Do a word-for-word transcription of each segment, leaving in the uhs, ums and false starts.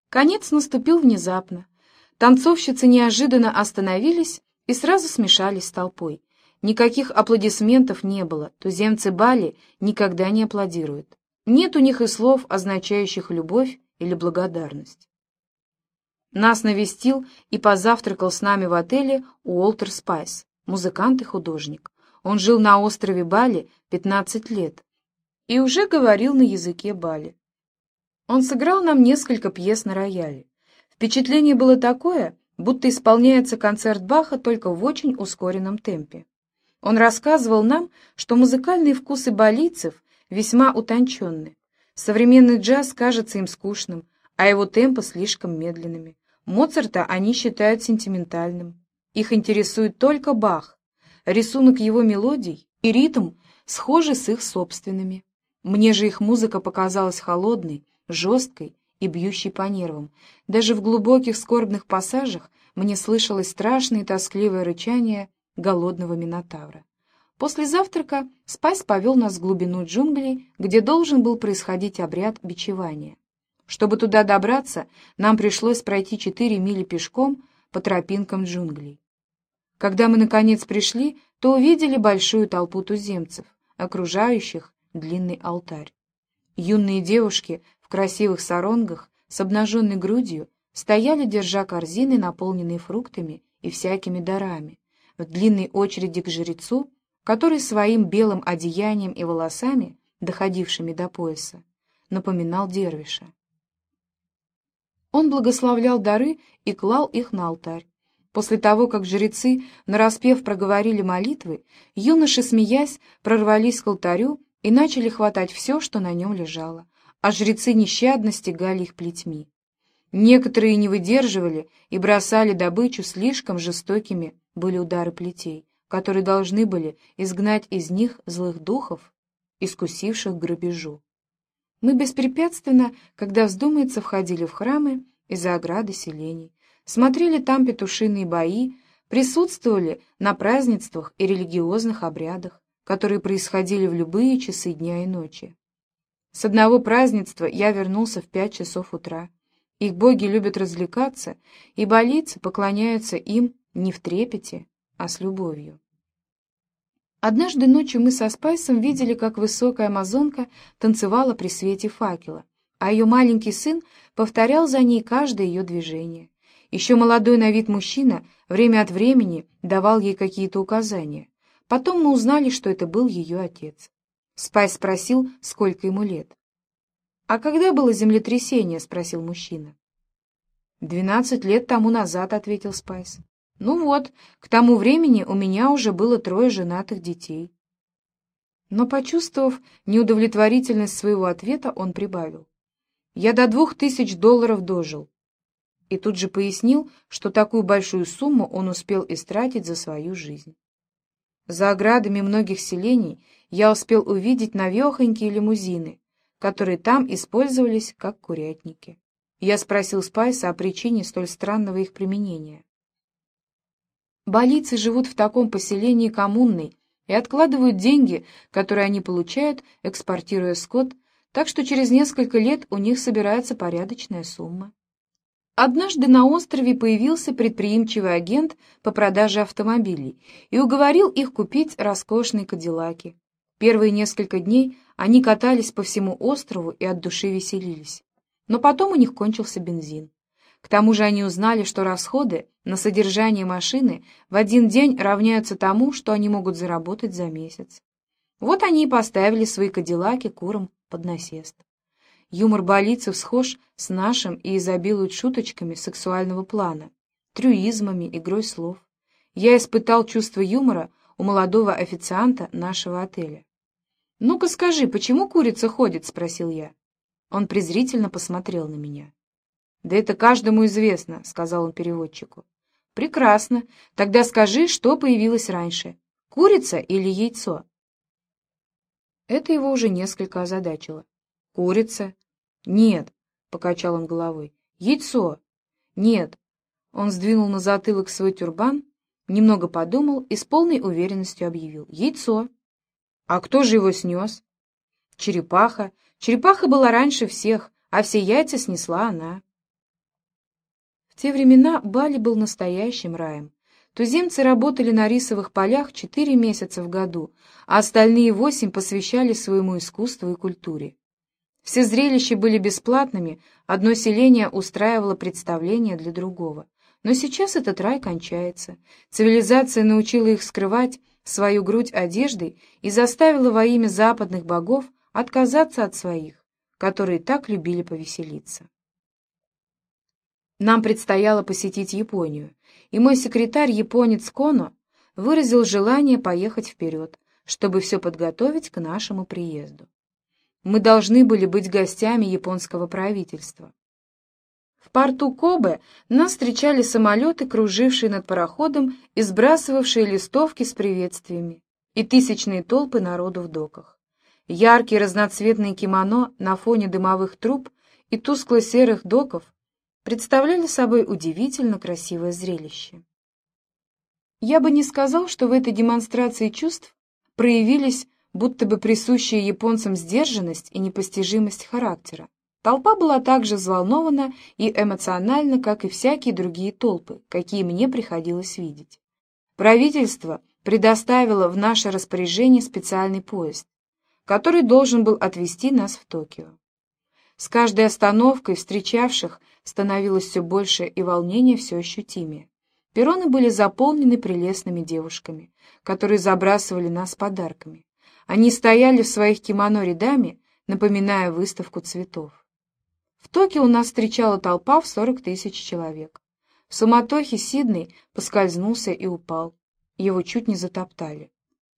Конец наступил внезапно. Танцовщицы неожиданно остановились и сразу смешались с толпой. Никаких аплодисментов не было, туземцы Бали никогда не аплодируют. Нет у них и слов, означающих любовь или благодарность. Нас навестил и позавтракал с нами в отеле Уолтер Спайс, музыкант и художник. Он жил на острове Бали пятнадцать лет и уже говорил на языке Бали. Он сыграл нам несколько пьес на рояле. Впечатление было такое, будто исполняется концерт Баха только в очень ускоренном темпе. Он рассказывал нам, что музыкальные вкусы балийцев весьма утонченны. Современный джаз кажется им скучным, а его темпы слишком медленными. Моцарта они считают сентиментальным. Их интересует только Бах. Рисунок его мелодий и ритм схожи с их собственными. Мне же их музыка показалась холодной, жесткой и бьющей по нервам. Даже в глубоких скорбных пассажах мне слышалось страшное и тоскливое рычание голодного минотавра. После завтрака Спайс повел нас в глубину джунглей, где должен был происходить обряд бичевания. Чтобы туда добраться, нам пришлось пройти четыре мили пешком по тропинкам джунглей. Когда мы, наконец, пришли, то увидели большую толпу туземцев, окружающих длинный алтарь. Юные девушки в красивых саронгах с обнаженной грудью стояли, держа корзины, наполненные фруктами и всякими дарами, в длинной очереди к жрецу, который своим белым одеянием и волосами, доходившими до пояса, напоминал дервиша. Он благословлял дары и клал их на алтарь. После того, как жрецы нараспев проговорили молитвы, юноши, смеясь, прорвались к алтарю и начали хватать все, что на нем лежало, а жрецы нещадно стегали их плетьми. Некоторые не выдерживали и бросали добычу, слишком жестокими были удары плетей, которые должны были изгнать из них злых духов, искусивших грабежу. Мы беспрепятственно, когда вздумается, входили в храмы и за ограды селений, смотрели там петушиные бои, присутствовали на празднествах и религиозных обрядах, которые происходили в любые часы дня и ночи. С одного празднества я вернулся в пять часов утра. Их боги любят развлекаться, и балийцы поклоняются им не в трепете, а с любовью. Однажды ночью мы со Спайсом видели, как высокая амазонка танцевала при свете факела, а ее маленький сын повторял за ней каждое ее движение. Еще молодой на вид мужчина время от времени давал ей какие-то указания. Потом мы узнали, что это был ее отец. Спайс спросил, сколько ему лет. «А когда было землетрясение?» — спросил мужчина. «Двенадцать лет тому назад», — ответил Спайс. «Ну вот, к тому времени у меня уже было трое женатых детей». Но, почувствовав неудовлетворительность своего ответа, он прибавил: «Я до двух тысяч долларов дожил». И тут же пояснил, что такую большую сумму он успел истратить за свою жизнь. За оградами многих селений я успел увидеть навехонькие лимузины, которые там использовались как курятники. Я спросил Спайса о причине столь странного их применения. Балийцы живут в таком поселении коммунной и откладывают деньги, которые они получают, экспортируя скот, так что через несколько лет у них собирается порядочная сумма. Однажды на острове появился предприимчивый агент по продаже автомобилей и уговорил их купить роскошные кадиллаки. Первые несколько дней они катались по всему острову и от души веселились. Но потом у них кончился бензин. К тому же они узнали, что расходы на содержание машины в один день равняются тому, что они могут заработать за месяц. Вот они и поставили свои кадиллаки курам под насест. Юмор балийцев схож с нашим и изобилует шуточками сексуального плана, трюизмами, игрой слов. Я испытал чувство юмора у молодого официанта нашего отеля. «Ну-ка скажи, почему курица ходит?» — спросил я. Он презрительно посмотрел на меня. «Да это каждому известно», — сказал он переводчику. «Прекрасно. Тогда скажи, что появилось раньше, курица или яйцо?» Это его уже несколько озадачило. «Курица?» «Нет», — покачал он головой. «Яйцо?» «Нет». Он сдвинул на затылок свой тюрбан, немного подумал и с полной уверенностью объявил: «Яйцо». «А кто же его снес?» «Черепаха. Черепаха была раньше всех, а все яйца снесла она». те времена Бали был настоящим раем. Туземцы работали на рисовых полях четыре месяца в году, а остальные восемь посвящали своему искусству и культуре. Все зрелища были бесплатными, одно селение устраивало представление для другого. Но сейчас этот рай кончается. Цивилизация научила их скрывать свою грудь одеждой и заставила во имя западных богов отказаться от своих, которые так любили повеселиться. Нам предстояло посетить Японию, и мой секретарь, японец Коно, выразил желание поехать вперед, чтобы все подготовить к нашему приезду. Мы должны были быть гостями японского правительства. В порту Кобе нас встречали самолеты, кружившие над пароходом и сбрасывавшие листовки с приветствиями, и тысячные толпы народу в доках. Яркие разноцветные кимоно на фоне дымовых труб и тускло-серых доков представляли собой удивительно красивое зрелище. Я бы не сказал, что в этой демонстрации чувств проявились будто бы присущие японцам сдержанность и непостижимость характера. Толпа была так же взволнована и эмоциональна, как и всякие другие толпы, какие мне приходилось видеть. Правительство предоставило в наше распоряжение специальный поезд, который должен был отвезти нас в Токио. С каждой остановкой встречавших становилось все больше, и волнение все ощутимее. Перроны были заполнены прелестными девушками, которые забрасывали нас подарками. Они стояли в своих кимоно рядами, напоминая выставку цветов. В Токио нас встречала толпа в сорок тысяч человек. В суматохе Сидней поскользнулся и упал. Его чуть не затоптали.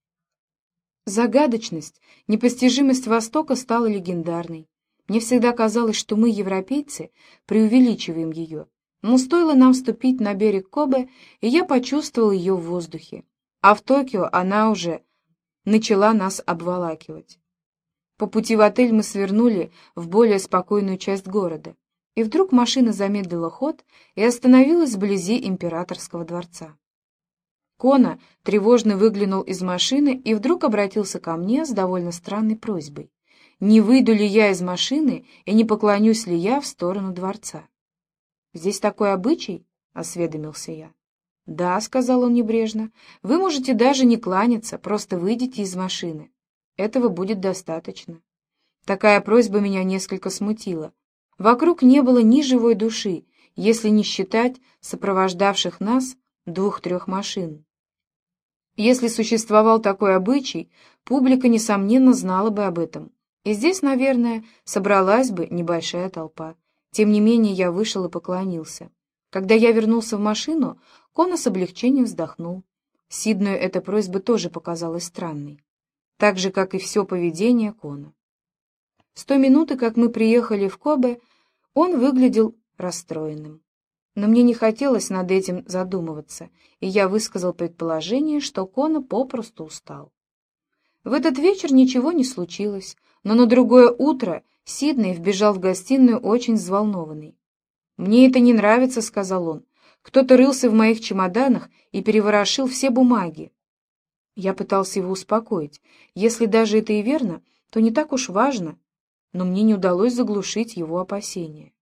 Загадочность, непостижимость Востока стала легендарной. Мне всегда казалось, что мы, европейцы, преувеличиваем ее. Но стоило нам ступить на берег Кобе, и я почувствовал ее в воздухе. А в Токио она уже начала нас обволакивать. По пути в отель мы свернули в более спокойную часть города, и вдруг машина замедлила ход и остановилась вблизи императорского дворца. Коно тревожно выглянул из машины и вдруг обратился ко мне с довольно странной просьбой: не выйду ли я из машины и не поклонюсь ли я в сторону дворца. «Здесь такой обычай?» — осведомился я. «Да», — сказал он небрежно, — «вы можете даже не кланяться, просто выйдите из машины. Этого будет достаточно». Такая просьба меня несколько смутила. Вокруг не было ни живой души, если не считать сопровождавших нас двух-трех машин. Если существовал такой обычай, публика, несомненно, знала бы об этом. И здесь, наверное, собралась бы небольшая толпа. Тем не менее, я вышел и поклонился. Когда я вернулся в машину, Коно с облегчением вздохнул. Сиднею эта просьба тоже показалась странной, так же, как и все поведение Коно. С той минуты, как мы приехали в Кобе, он выглядел расстроенным. Но мне не хотелось над этим задумываться, и я высказал предположение, что Коно попросту устал. В этот вечер ничего не случилось, но на другое утро Сидней вбежал в гостиную очень взволнованный. «Мне это не нравится», — сказал он. «Кто-то рылся в моих чемоданах и переворошил все бумаги». Я пытался его успокоить. Если даже это и верно, то не так уж важно, но мне не удалось заглушить его опасения.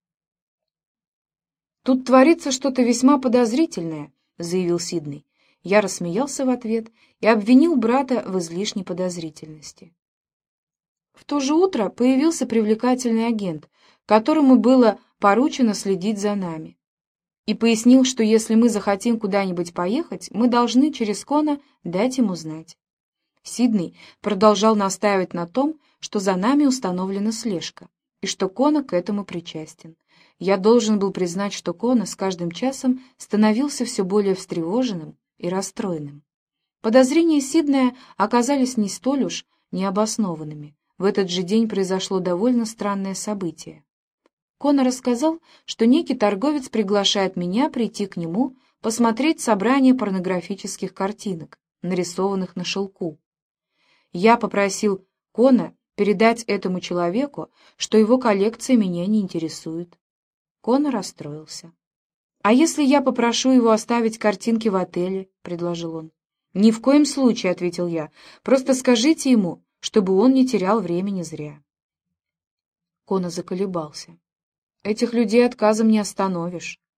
«Тут творится что-то весьма подозрительное», — заявил Сидней. Я рассмеялся в ответ и обвинил брата в излишней подозрительности. В то же утро появился привлекательный агент, которому было поручено следить за нами, и пояснил, что если мы захотим куда-нибудь поехать, мы должны через Коно дать ему знать. Сидней продолжал настаивать на том, что за нами установлена слежка, и что Коно к этому причастен. Я должен был признать, что Коно с каждым часом становился все более встревоженным и расстроенным. Подозрения Сиднея оказались не столь уж необоснованными. В этот же день произошло довольно странное событие. Коно рассказал, что некий торговец приглашает меня прийти к нему посмотреть собрание порнографических картинок, нарисованных на шелку. Я попросил Коно передать этому человеку, что его коллекция меня не интересует. Коно расстроился. «А если я попрошу его оставить картинки в отеле?» — предложил он. «Ни в коем случае», — ответил я. «Просто скажите ему, чтобы он не терял времени зря». Коно заколебался. «Этих людей отказом не остановишь».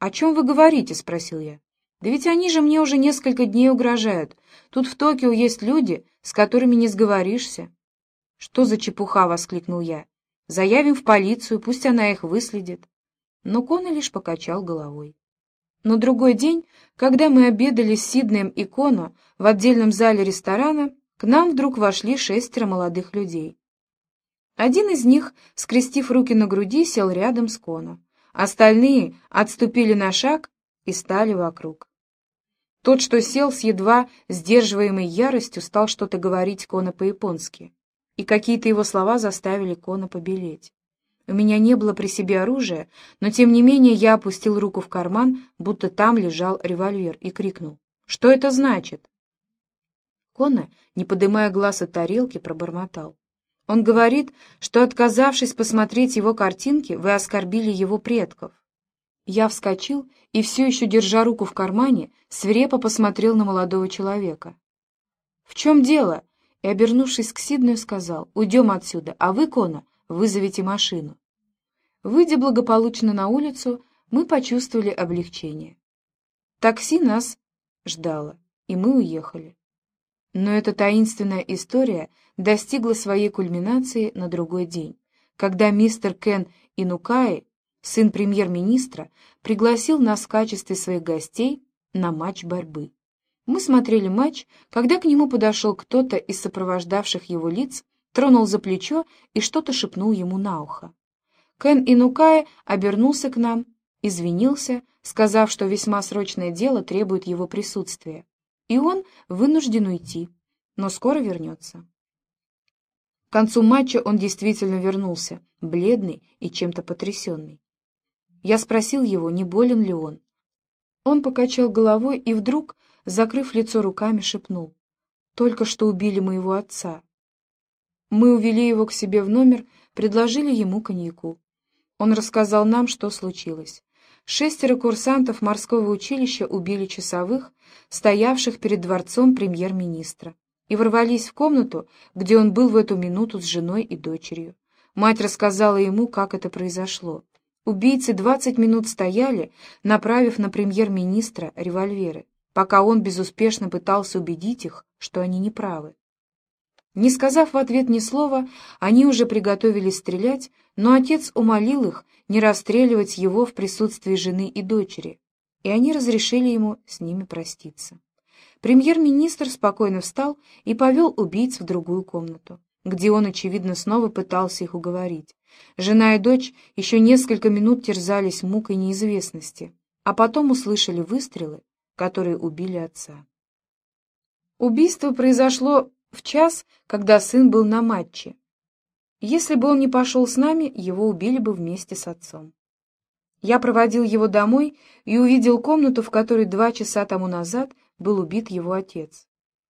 «О чем вы говорите?» — спросил я. «Да ведь они же мне уже несколько дней угрожают. Тут в Токио есть люди, с которыми не сговоришься». «Что за чепуха?» — воскликнул я. «Заявим в полицию, пусть она их выследит». Но Коно лишь покачал головой. На другой день, когда мы обедали с Сиднеем и Коно в отдельном зале ресторана, к нам вдруг вошли шестеро молодых людей. Один из них, скрестив руки на груди, сел рядом с Коно. Остальные отступили на шаг и стали вокруг. Тот, что сел с едва сдерживаемой яростью, стал что-то говорить Коно по-японски, и какие-то его слова заставили Коно побелеть. У меня не было при себе оружия, но тем не менее я опустил руку в карман, будто там лежал револьвер, и крикнул: «Что это значит?» Коно, не поднимая глаз от тарелки, пробормотал: «Он говорит, что, отказавшись посмотреть его картинки, вы оскорбили его предков». Я вскочил и, все еще держа руку в кармане, свирепо посмотрел на молодого человека. «В чем дело?» И, обернувшись к Сиднею, сказал: «Уйдем отсюда, а вы, Коно, вызовите машину». Выйдя благополучно на улицу, мы почувствовали облегчение. Такси нас ждало, и мы уехали. Но эта таинственная история достигла своей кульминации на другой день, когда мистер Кен Инукаи, сын премьер-министра, пригласил нас в качестве своих гостей на матч борьбы. Мы смотрели матч, когда к нему подошел кто-то из сопровождавших его лиц, тронул за плечо и что-то шепнул ему на ухо. Кен Инукаи обернулся к нам, извинился, сказав, что весьма срочное дело требует его присутствия, и он вынужден уйти, но скоро вернется. К концу матча он действительно вернулся, бледный и чем-то потрясенный. Я спросил его, не болен ли он. Он покачал головой и вдруг, закрыв лицо руками, шепнул: «Только что убили моего отца». Мы увели его к себе в номер, предложили ему коньяку. Он рассказал нам, что случилось. Шестеро курсантов морского училища убили часовых, стоявших перед дворцом премьер-министра, и ворвались в комнату, где он был в эту минуту с женой и дочерью. Мать рассказала ему, как это произошло. Убийцы двадцать минут стояли, направив на премьер-министра револьверы, пока он безуспешно пытался убедить их, что они неправы. Не сказав в ответ ни слова, они уже приготовились стрелять, но отец умолил их не расстреливать его в присутствии жены и дочери, и они разрешили ему с ними проститься. Премьер-министр спокойно встал и повел убийц в другую комнату, где он, очевидно, снова пытался их уговорить. Жена и дочь еще несколько минут терзались мукой неизвестности, а потом услышали выстрелы, которые убили отца. Убийство произошло в час, когда сын был на матче. Если бы он не пошел с нами, его убили бы вместе с отцом. Я проводил его домой и увидел комнату, в которой два часа тому назад был убит его отец.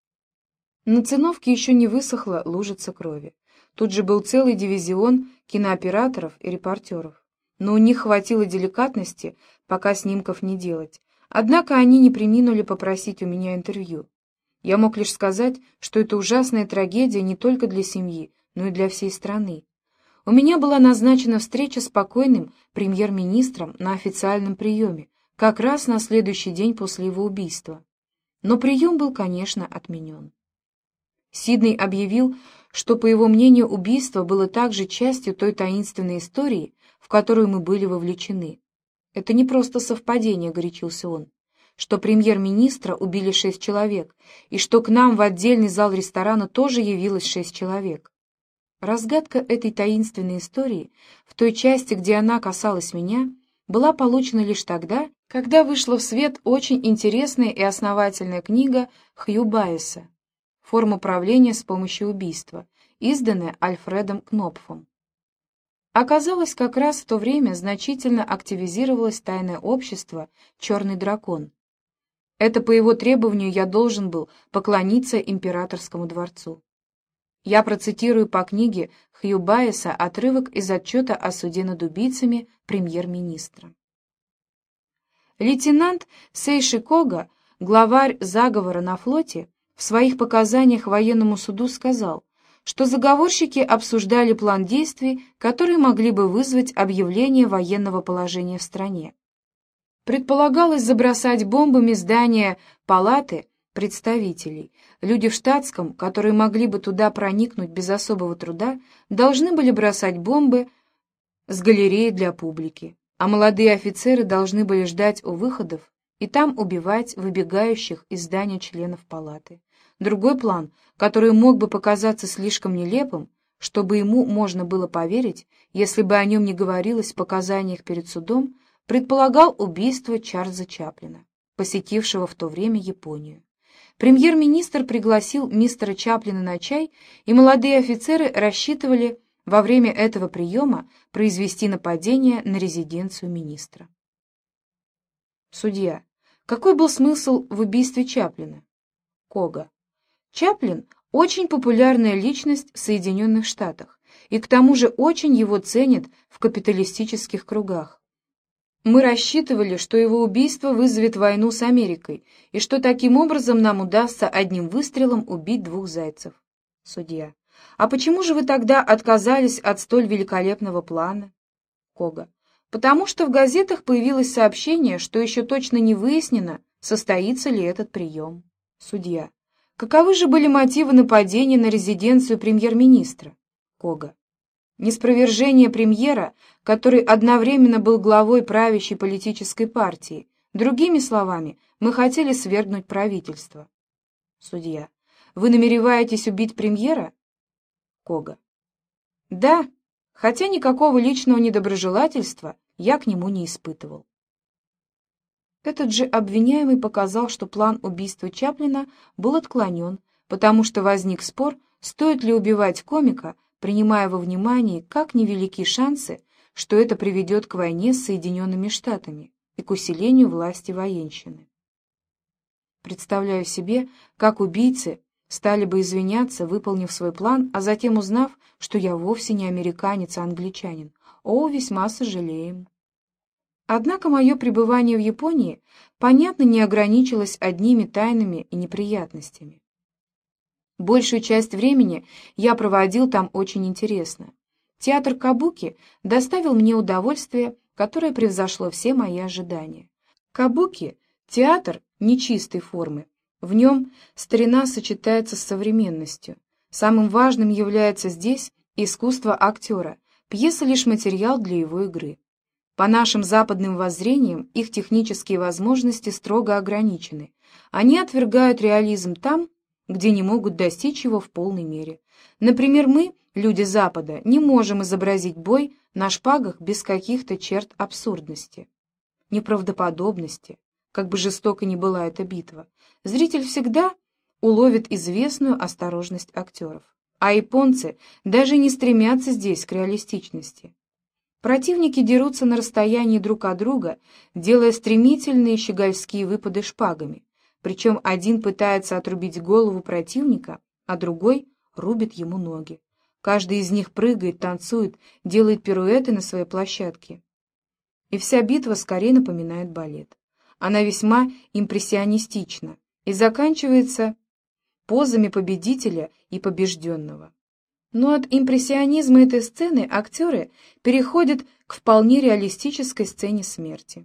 На циновке еще не высохла лужица крови. Тут же был целый дивизион кинооператоров и репортеров, но у них хватило деликатности пока снимков не делать. Однако они не преминули попросить у меня интервью. Я мог лишь сказать, что это ужасная трагедия не только для семьи, но и для всей страны. У меня была назначена встреча с покойным премьер-министром на официальном приеме, как раз на следующий день после его убийства. Но прием был, конечно, отменен. Сидней объявил, что, по его мнению, убийство было также частью той таинственной истории, в которую мы были вовлечены. «Это не просто совпадение», — горячился он, «что премьер-министра убили шесть человек, и что к нам в отдельный зал ресторана тоже явилось шесть человек». Разгадка этой таинственной истории, в той части, где она касалась меня, была получена лишь тогда, когда вышла в свет очень интересная и основательная книга Хью Байеса «Форма правления с помощью убийства», изданная Альфредом Кнопфом. Оказалось, как раз в то время значительно активизировалось тайное общество «Черный дракон». Это по его требованию я должен был поклониться императорскому дворцу. Я процитирую по книге Хью Байеса отрывок из отчета о суде над убийцами премьер-министра. Лейтенант Сейши Кога, главарь заговора на флоте, в своих показаниях военному суду сказал, что заговорщики обсуждали план действий, которые могли бы вызвать объявление военного положения в стране. Предполагалось забросать бомбами здание палаты представителей. Люди в штатском, которые могли бы туда проникнуть без особого труда, должны были бросать бомбы с галереи для публики, а молодые офицеры должны были ждать у выходов и там убивать выбегающих из здания членов палаты. Другой план, который мог бы показаться слишком нелепым, чтобы ему можно было поверить, если бы о нем не говорилось в показаниях перед судом, предполагал убийство Чарльза Чаплина, посетившего в то время Японию. Премьер-министр пригласил мистера Чаплина на чай, и молодые офицеры рассчитывали во время этого приема произвести нападение на резиденцию министра. Судья. Какой был смысл в убийстве Чаплина? Кога. Чаплин – очень популярная личность в Соединенных Штатах, и к тому же очень его ценят в капиталистических кругах. Мы рассчитывали, что его убийство вызовет войну с Америкой, и что таким образом нам удастся одним выстрелом убить двух зайцев. Судья. А почему же вы тогда отказались от столь великолепного плана? Кога. Потому что в газетах появилось сообщение, что еще точно не выяснено, состоится ли этот прием. Судья. Каковы же были мотивы нападения на резиденцию премьер-министра? Кога. Неспровержение премьера, который одновременно был главой правящей политической партии. Другими словами, мы хотели свергнуть правительство. Судья. Вы намереваетесь убить премьера? Кога. Да, хотя никакого личного недоброжелательства я к нему не испытывал. Этот же обвиняемый показал, что план убийства Чаплина был отклонен, потому что возник спор, стоит ли убивать комика, принимая во внимание, как невелики шансы, что это приведет к войне с Соединенными Штатами и к усилению власти военщины. Представляю себе, как убийцы стали бы извиняться, выполнив свой план, а затем узнав, что я вовсе не американец, а англичанин. О, весьма сожалеем. Однако мое пребывание в Японии, понятно, не ограничилось одними тайнами и неприятностями. Большую часть времени я проводил там очень интересно. Театр кабуки доставил мне удовольствие, которое превзошло все мои ожидания. Кабуки — театр нечистой формы. В нем старина сочетается с современностью. Самым важным является здесь искусство актера, пьеса — лишь материал для его игры. По нашим западным воззрениям их технические возможности строго ограничены. Они отвергают реализм там, где не могут достичь его в полной мере. Например, мы, люди Запада, не можем изобразить бой на шпагах без каких-то черт абсурдности, неправдоподобности, как бы жестоко ни была эта битва. Зритель всегда уловит известную осторожность актеров. А японцы даже не стремятся здесь к реалистичности. Противники дерутся на расстоянии друг от друга, делая стремительные щегольские выпады шпагами. Причем один пытается отрубить голову противника, а другой рубит ему ноги. Каждый из них прыгает, танцует, делает пируэты на своей площадке. И вся битва скорее напоминает балет. Она весьма импрессионистична и заканчивается позами победителя и побежденного. Но от импрессионизма этой сцены актеры переходят к вполне реалистической сцене смерти.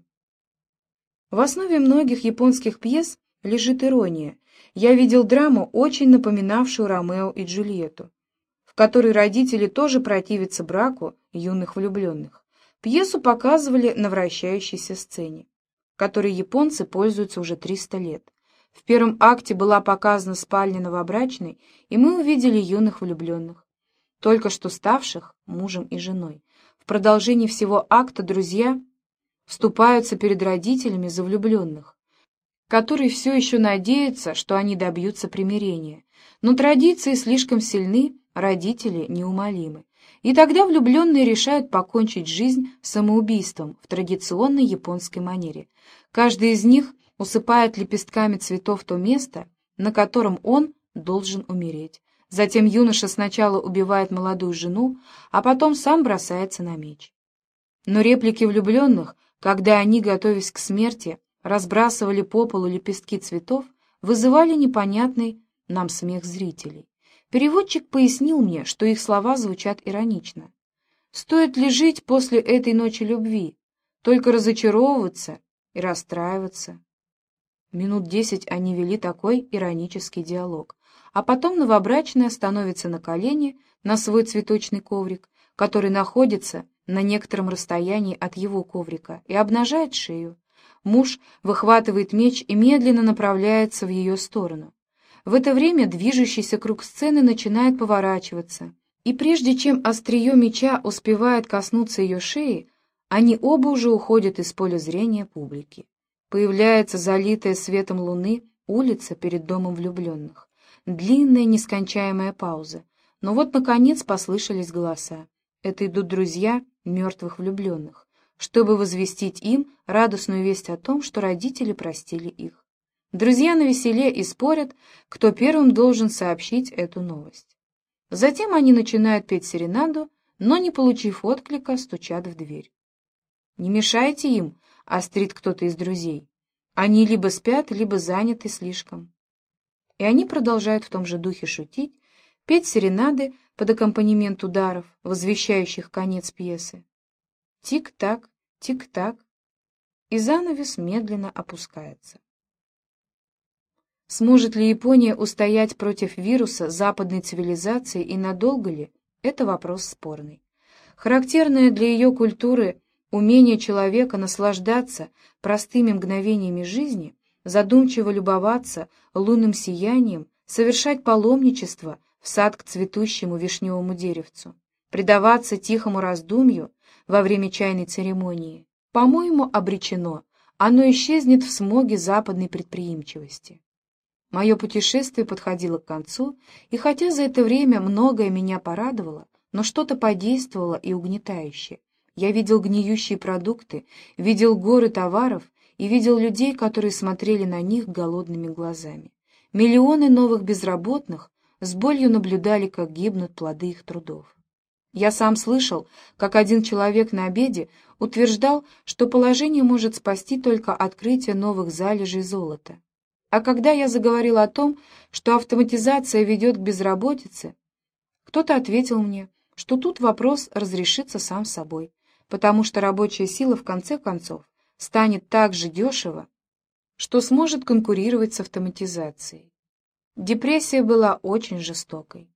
В основе многих японских пьес лежит ирония. Я видел драму, очень напоминавшую Ромео и Джульетту, в которой родители тоже противятся браку юных влюбленных. Пьесу показывали на вращающейся сцене, которой японцы пользуются уже триста лет. В первом акте была показана спальня новобрачной, и мы увидели юных влюбленных, только что ставших мужем и женой. В продолжении всего акта друзья вступаются перед родителями за влюбленных, которые все еще надеются, что они добьются примирения. Но традиции слишком сильны, родители неумолимы. И тогда влюбленные решают покончить жизнь самоубийством в традиционной японской манере. Каждый из них усыпает лепестками цветов то место, на котором он должен умереть. Затем юноша сначала убивает молодую жену, а потом сам бросается на меч. Но реплики влюбленных, когда они, готовясь к смерти, разбрасывали по полу лепестки цветов, вызывали непонятный нам смех зрителей. Переводчик пояснил мне, что их слова звучат иронично. Стоит ли жить после этой ночи любви? Только разочаровываться и расстраиваться. Минут десять они вели такой иронический диалог, а потом новобрачная становится на колени на свой цветочный коврик, который находится на некотором расстоянии от его коврика, и обнажает шею. Муж выхватывает меч и медленно направляется в ее сторону. В это время движущийся круг сцены начинает поворачиваться, и прежде чем острие меча успевает коснуться ее шеи, они оба уже уходят из поля зрения публики. Появляется залитая светом луны улица перед домом влюбленных. Длинная нескончаемая пауза. Но вот, наконец, послышались голоса. Это идут друзья мертвых влюбленных, чтобы возвестить им радостную весть о том, что родители простили их. Друзья навеселе и спорят, кто первым должен сообщить эту новость. Затем они начинают петь серенаду, но, не получив отклика, стучат в дверь. «Не мешайте им», — острит кто-то из друзей. «Они либо спят, либо заняты слишком». И они продолжают в том же духе шутить, петь серенады под аккомпанемент ударов, возвещающих конец пьесы. Тик-так, тик-так, и занавес медленно опускается. Сможет ли Япония устоять против вируса западной цивилизации и надолго ли? Это вопрос спорный. Характерное для ее культуры умение человека наслаждаться простыми мгновениями жизни, задумчиво любоваться лунным сиянием, совершать паломничество в сад к цветущему вишневому деревцу, предаваться тихому раздумью во время чайной церемонии, по-моему, обречено, оно исчезнет в смоге западной предприимчивости. Мое путешествие подходило к концу, и хотя за это время многое меня порадовало, но что-то подействовало и угнетающее. Я видел гниющие продукты, видел горы товаров и видел людей, которые смотрели на них голодными глазами. Миллионы новых безработных с болью наблюдали, как гибнут плоды их трудов. Я сам слышал, как один человек на обеде утверждал, что положение может спасти только открытие новых залежей золота. А когда я заговорил о том, что автоматизация ведет к безработице, кто-то ответил мне, что тут вопрос разрешится сам собой, потому что рабочая сила в конце концов станет так же дешево, что сможет конкурировать с автоматизацией. Депрессия была очень жестокой.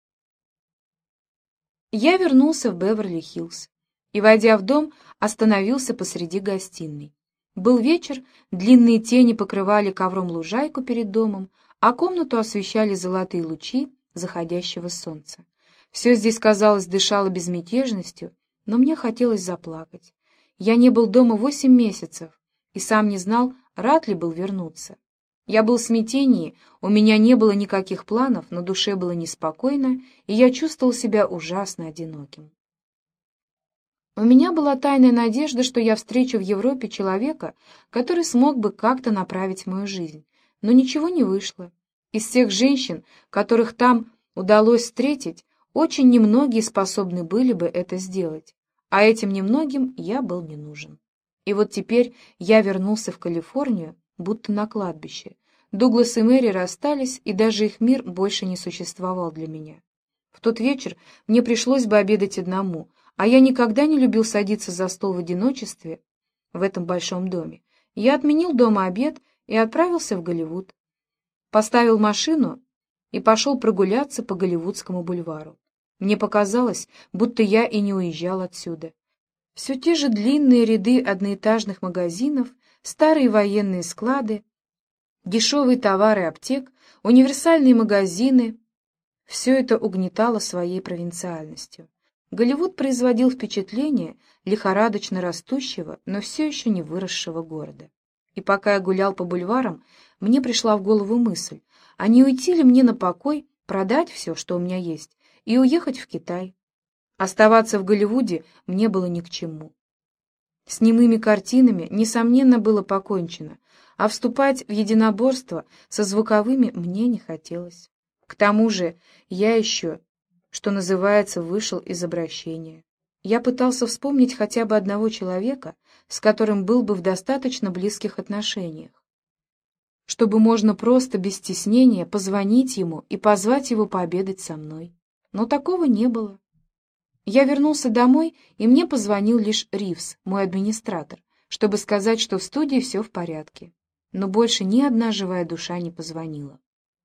Я вернулся в Беверли-Хиллз и, войдя в дом, остановился посреди гостиной. Был вечер, длинные тени покрывали ковром лужайку перед домом, а комнату освещали золотые лучи заходящего солнца. Все здесь, казалось, дышало безмятежностью, но мне хотелось заплакать. Я не был дома восемь месяцев и сам не знал, рад ли был вернуться. Я был в смятении, у меня не было никаких планов, на душе было неспокойно, и я чувствовал себя ужасно одиноким. У меня была тайная надежда, что я встречу в Европе человека, который смог бы как-то направить мою жизнь, но ничего не вышло. Из всех женщин, которых там удалось встретить, очень немногие способны были бы это сделать, а этим немногим я был не нужен. И вот теперь я вернулся в Калифорнию, будто на кладбище. Дуглас и Мэри расстались, и даже их мир больше не существовал для меня. В тот вечер мне пришлось бы обедать одному, а я никогда не любил садиться за стол в одиночестве в этом большом доме. Я отменил дома обед и отправился в Голливуд. Поставил машину и пошел прогуляться по Голливудскому бульвару. Мне показалось, будто я и не уезжал отсюда. Все те же длинные ряды одноэтажных магазинов, старые военные склады, дешевые товары аптек, универсальные магазины — все это угнетало своей провинциальностью. Голливуд производил впечатление лихорадочно растущего, но все еще не выросшего города. И пока я гулял по бульварам, мне пришла в голову мысль, а не уйти ли мне на покой, продать все, что у меня есть, и уехать в Китай. Оставаться в Голливуде мне было ни к чему. С немыми картинами, несомненно, было покончено, а вступать в единоборство со звуковыми мне не хотелось. К тому же я еще, что называется, вышел из обращения. Я пытался вспомнить хотя бы одного человека, с которым был бы в достаточно близких отношениях, чтобы можно просто без стеснения позвонить ему и позвать его пообедать со мной. Но такого не было. Я вернулся домой, и мне позвонил лишь Ривз, мой администратор, чтобы сказать, что в студии все в порядке. Но больше ни одна живая душа не позвонила.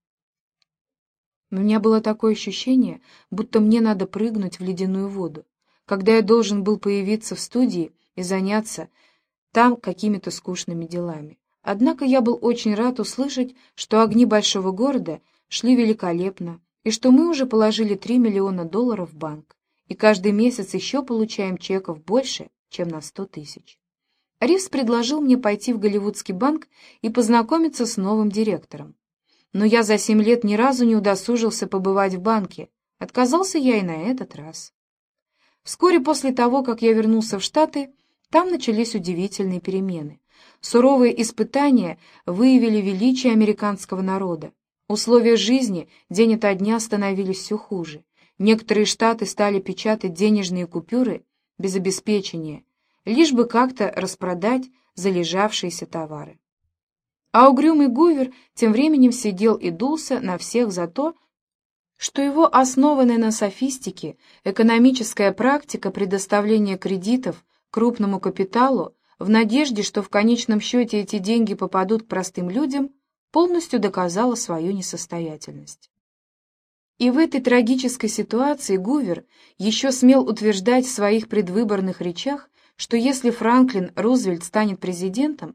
У меня было такое ощущение, будто мне надо прыгнуть в ледяную воду, когда я должен был появиться в студии и заняться там какими-то скучными делами. Однако я был очень рад услышать, что огни большого города шли великолепно, и что мы уже положили три миллиона долларов в банк, и каждый месяц еще получаем чеков больше, чем на сто тысяч. Ривз предложил мне пойти в Голливудский банк и познакомиться с новым директором. Но я за семь лет ни разу не удосужился побывать в банке. Отказался я и на этот раз. Вскоре после того, как я вернулся в Штаты, там начались удивительные перемены. Суровые испытания выявили величие американского народа. Условия жизни день ото дня становились все хуже. Некоторые штаты стали печатать денежные купюры без обеспечения, лишь бы как-то распродать залежавшиеся товары. А угрюмый Гувер тем временем сидел и дулся на всех за то, что его основанная на софистике экономическая практика предоставления кредитов крупному капиталу в надежде, что в конечном счете эти деньги попадут к простым людям, полностью доказала свою несостоятельность. И в этой трагической ситуации Гувер еще смел утверждать в своих предвыборных речах, что если Франклин Рузвельт станет президентом,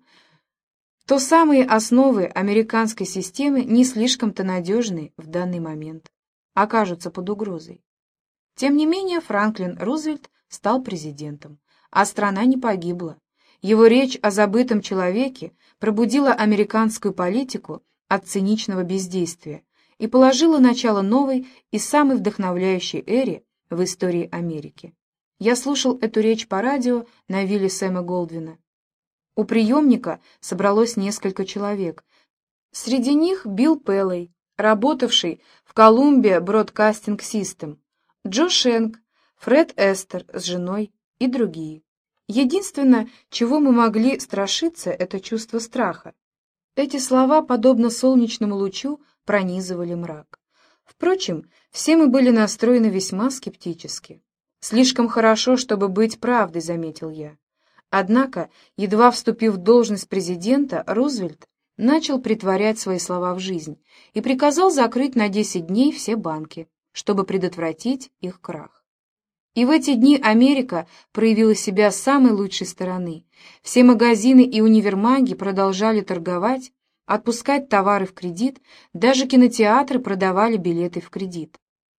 то самые основы американской системы не слишком-то надежны в данный момент, окажутся под угрозой. Тем не менее, Франклин Рузвельт стал президентом, а страна не погибла. Его речь о забытом человеке пробудила американскую политику от циничного бездействия и положила начало новой и самой вдохновляющей эре в истории Америки. Я слушал эту речь по радио на вилле Сэма Голдвина. У приемника собралось несколько человек. Среди них Билл Пэллэй, работавший в Columbia Broadcasting System, Джо Шенк, Фред Эстер с женой и другие. Единственное, чего мы могли страшиться, это чувство страха. Эти слова, подобно солнечному лучу, пронизывали мрак. Впрочем, все мы были настроены весьма скептически. «Слишком хорошо, чтобы быть правдой», — заметил я. Однако, едва вступив в должность президента, Рузвельт начал претворять свои слова в жизнь и приказал закрыть на десять дней все банки, чтобы предотвратить их крах. И в эти дни Америка проявила себя с самой лучшей стороны. Все магазины и универмаги продолжали торговать, отпускать товары в кредит, даже кинотеатры продавали билеты в кредит.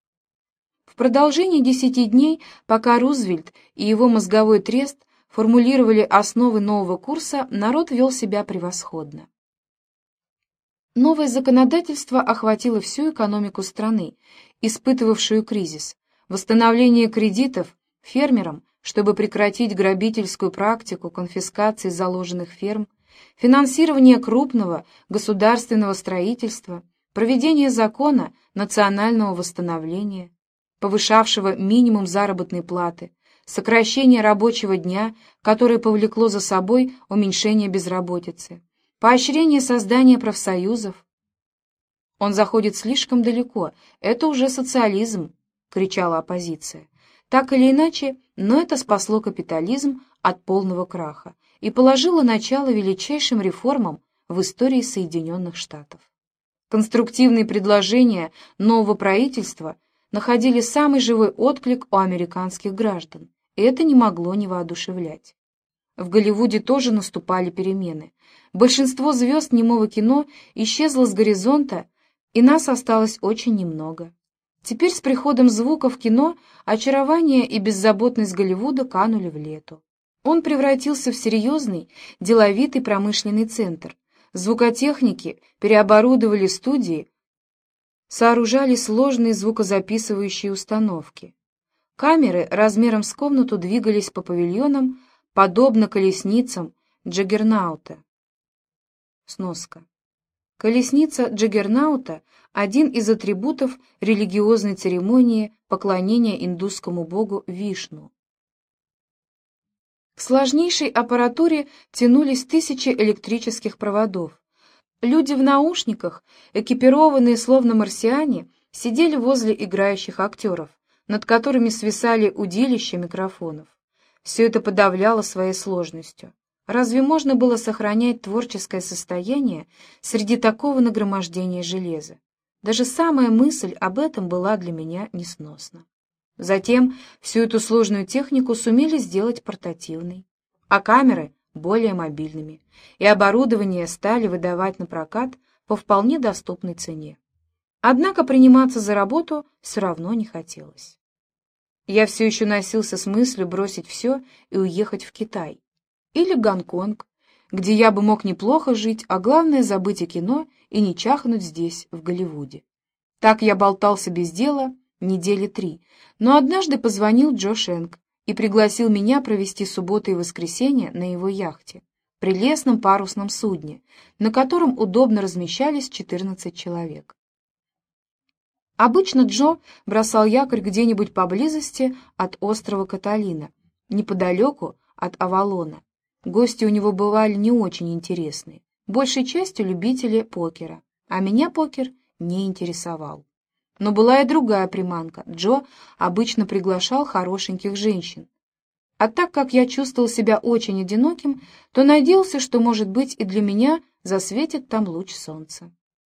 В продолжении десяти дней, пока Рузвельт и его мозговой трест формулировали основы нового курса, народ вел себя превосходно. Новое законодательство охватило всю экономику страны, испытывавшую кризис. Восстановление кредитов фермерам, чтобы прекратить грабительскую практику конфискации заложенных ферм, финансирование крупного государственного строительства, проведение закона национального восстановления, повышавшего минимум заработной платы, сокращение рабочего дня, которое повлекло за собой уменьшение безработицы, поощрение создания профсоюзов. «Он заходит слишком далеко, это уже социализм», — кричала оппозиция. Так или иначе, но это спасло капитализм от полного краха и положило начало величайшим реформам в истории Соединенных Штатов. Конструктивные предложения нового правительства находили самый живой отклик у американских граждан, и это не могло не воодушевлять. В Голливуде тоже наступали перемены. Большинство звезд немого кино исчезло с горизонта, и нас осталось очень немного. Теперь с приходом звука в кино очарование и беззаботность Голливуда канули в лету. Он превратился в серьезный, деловитый промышленный центр. Звукотехники переоборудовали студии, сооружали сложные звукозаписывающие установки. Камеры размером с комнату двигались по павильонам, подобно колесницам Джаггернаута. Сноска. Колесница Джаггернаута — один из атрибутов религиозной церемонии поклонения индусскому богу Вишну. К сложнейшей аппаратуре тянулись тысячи электрических проводов. Люди в наушниках, экипированные словно марсиане, сидели возле играющих актеров, над которыми свисали удилища микрофонов. Все это подавляло своей сложностью. Разве можно было сохранять творческое состояние среди такого нагромождения железа? Даже самая мысль об этом была для меня несносна. Затем всю эту сложную технику сумели сделать портативной, а камеры — более мобильными, и оборудование стали выдавать на прокат по вполне доступной цене. Однако приниматься за работу все равно не хотелось. Я все еще носился с мыслью бросить все и уехать в Китай или Гонконг, где я бы мог неплохо жить, а главное — забыть о кино и не чахнуть здесь, в Голливуде. Так я болтался без дела недели три, но однажды позвонил Джо Шенк и пригласил меня провести субботу и воскресенье на его яхте, прелестном парусном судне, на котором удобно размещались четырнадцать человек. Обычно Джо бросал якорь где-нибудь поблизости от острова Каталина, неподалеку от Авалона. Гости у него бывали не очень интересные, большей частью любители покера, а меня покер не интересовал. Но была и другая приманка. Джо обычно приглашал хорошеньких женщин. А так как я чувствовал себя очень одиноким, то надеялся, что, может быть, и для меня засветит там луч солнца.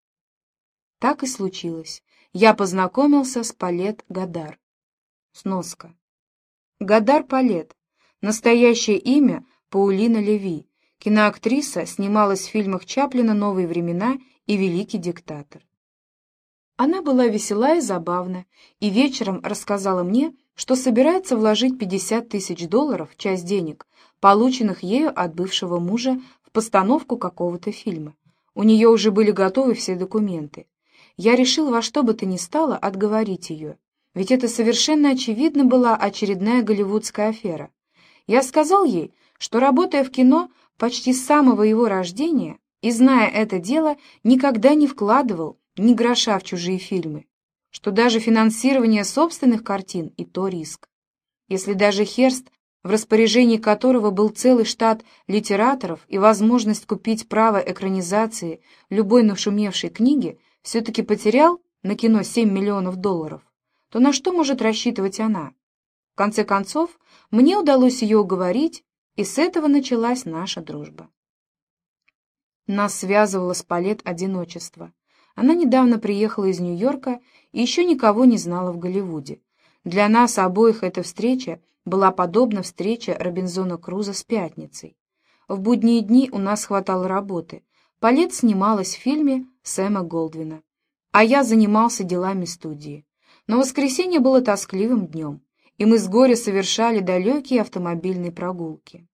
Так и случилось. Я познакомился с Палет Годар. Сноска. Годар Палет. Настоящее имя Паулина Леви. Киноактриса, снималась в фильмах Чаплина «Новые времена» и «Великий диктатор». Она была весела и забавна, и вечером рассказала мне, что собирается вложить пятьдесят тысяч долларов, часть денег, полученных ею от бывшего мужа, в постановку какого-то фильма. У нее уже были готовы все документы. Я решил во что бы то ни стало отговорить ее, ведь это совершенно очевидно была очередная голливудская афера. Я сказал ей, что, работая в кино почти с самого его рождения и зная это дело, никогда не вкладывал ни гроша в чужие фильмы, что даже финансирование собственных картин и то риск. Если даже Херст, в распоряжении которого был целый штат литераторов и возможность купить право экранизации любой нашумевшей книги, все-таки потерял на кино семь миллионов долларов, то на что может рассчитывать она? В конце концов, мне удалось ее уговорить, и с этого началась наша дружба. Нас связывало с Палет одиночество. Она недавно приехала из Нью-Йорка и еще никого не знала в Голливуде. Для нас обоих эта встреча была подобна встрече Робинзона Круза с Пятницей. В будние дни у нас хватало работы. Палет снималась в фильме Сэма Голдвина, а я занимался делами студии. Но воскресенье было тоскливым днем, и мы с горя совершали далекие автомобильные прогулки.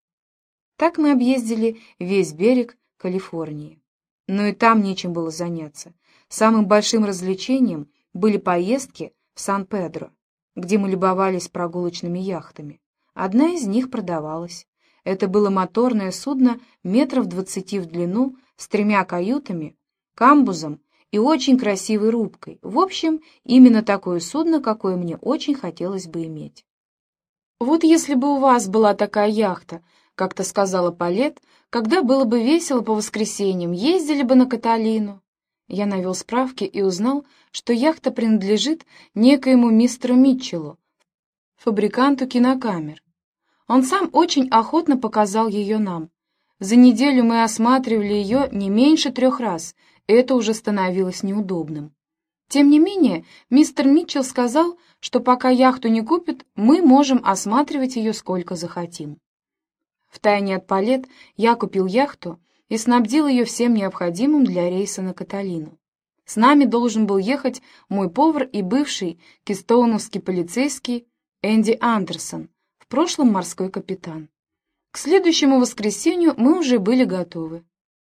Так мы объездили весь берег Калифорнии. Но и там нечем было заняться. Самым большим развлечением были поездки в Сан-Педро, где мы любовались прогулочными яхтами. Одна из них продавалась. Это было моторное судно метров двадцати в длину, с тремя каютами, камбузом и очень красивой рубкой. В общем, именно такое судно, какое мне очень хотелось бы иметь. «Вот если бы у вас была такая яхта, — как-то сказала Палет, — когда было бы весело по воскресеньям, ездили бы на Каталину». Я навел справки и узнал, что яхта принадлежит некоему мистеру Митчеллу, фабриканту кинокамер. Он сам очень охотно показал ее нам. За неделю мы осматривали ее не меньше трех раз, и это уже становилось неудобным. Тем не менее, мистер Митчелл сказал, что пока яхту не купит, мы можем осматривать ее сколько захотим. Втайне от Палет я купил яхту и снабдил ее всем необходимым для рейса на Каталину. С нами должен был ехать мой повар и бывший кистоуновский полицейский Энди Андерсон, в прошлом морской капитан. К следующему воскресенью мы уже были готовы.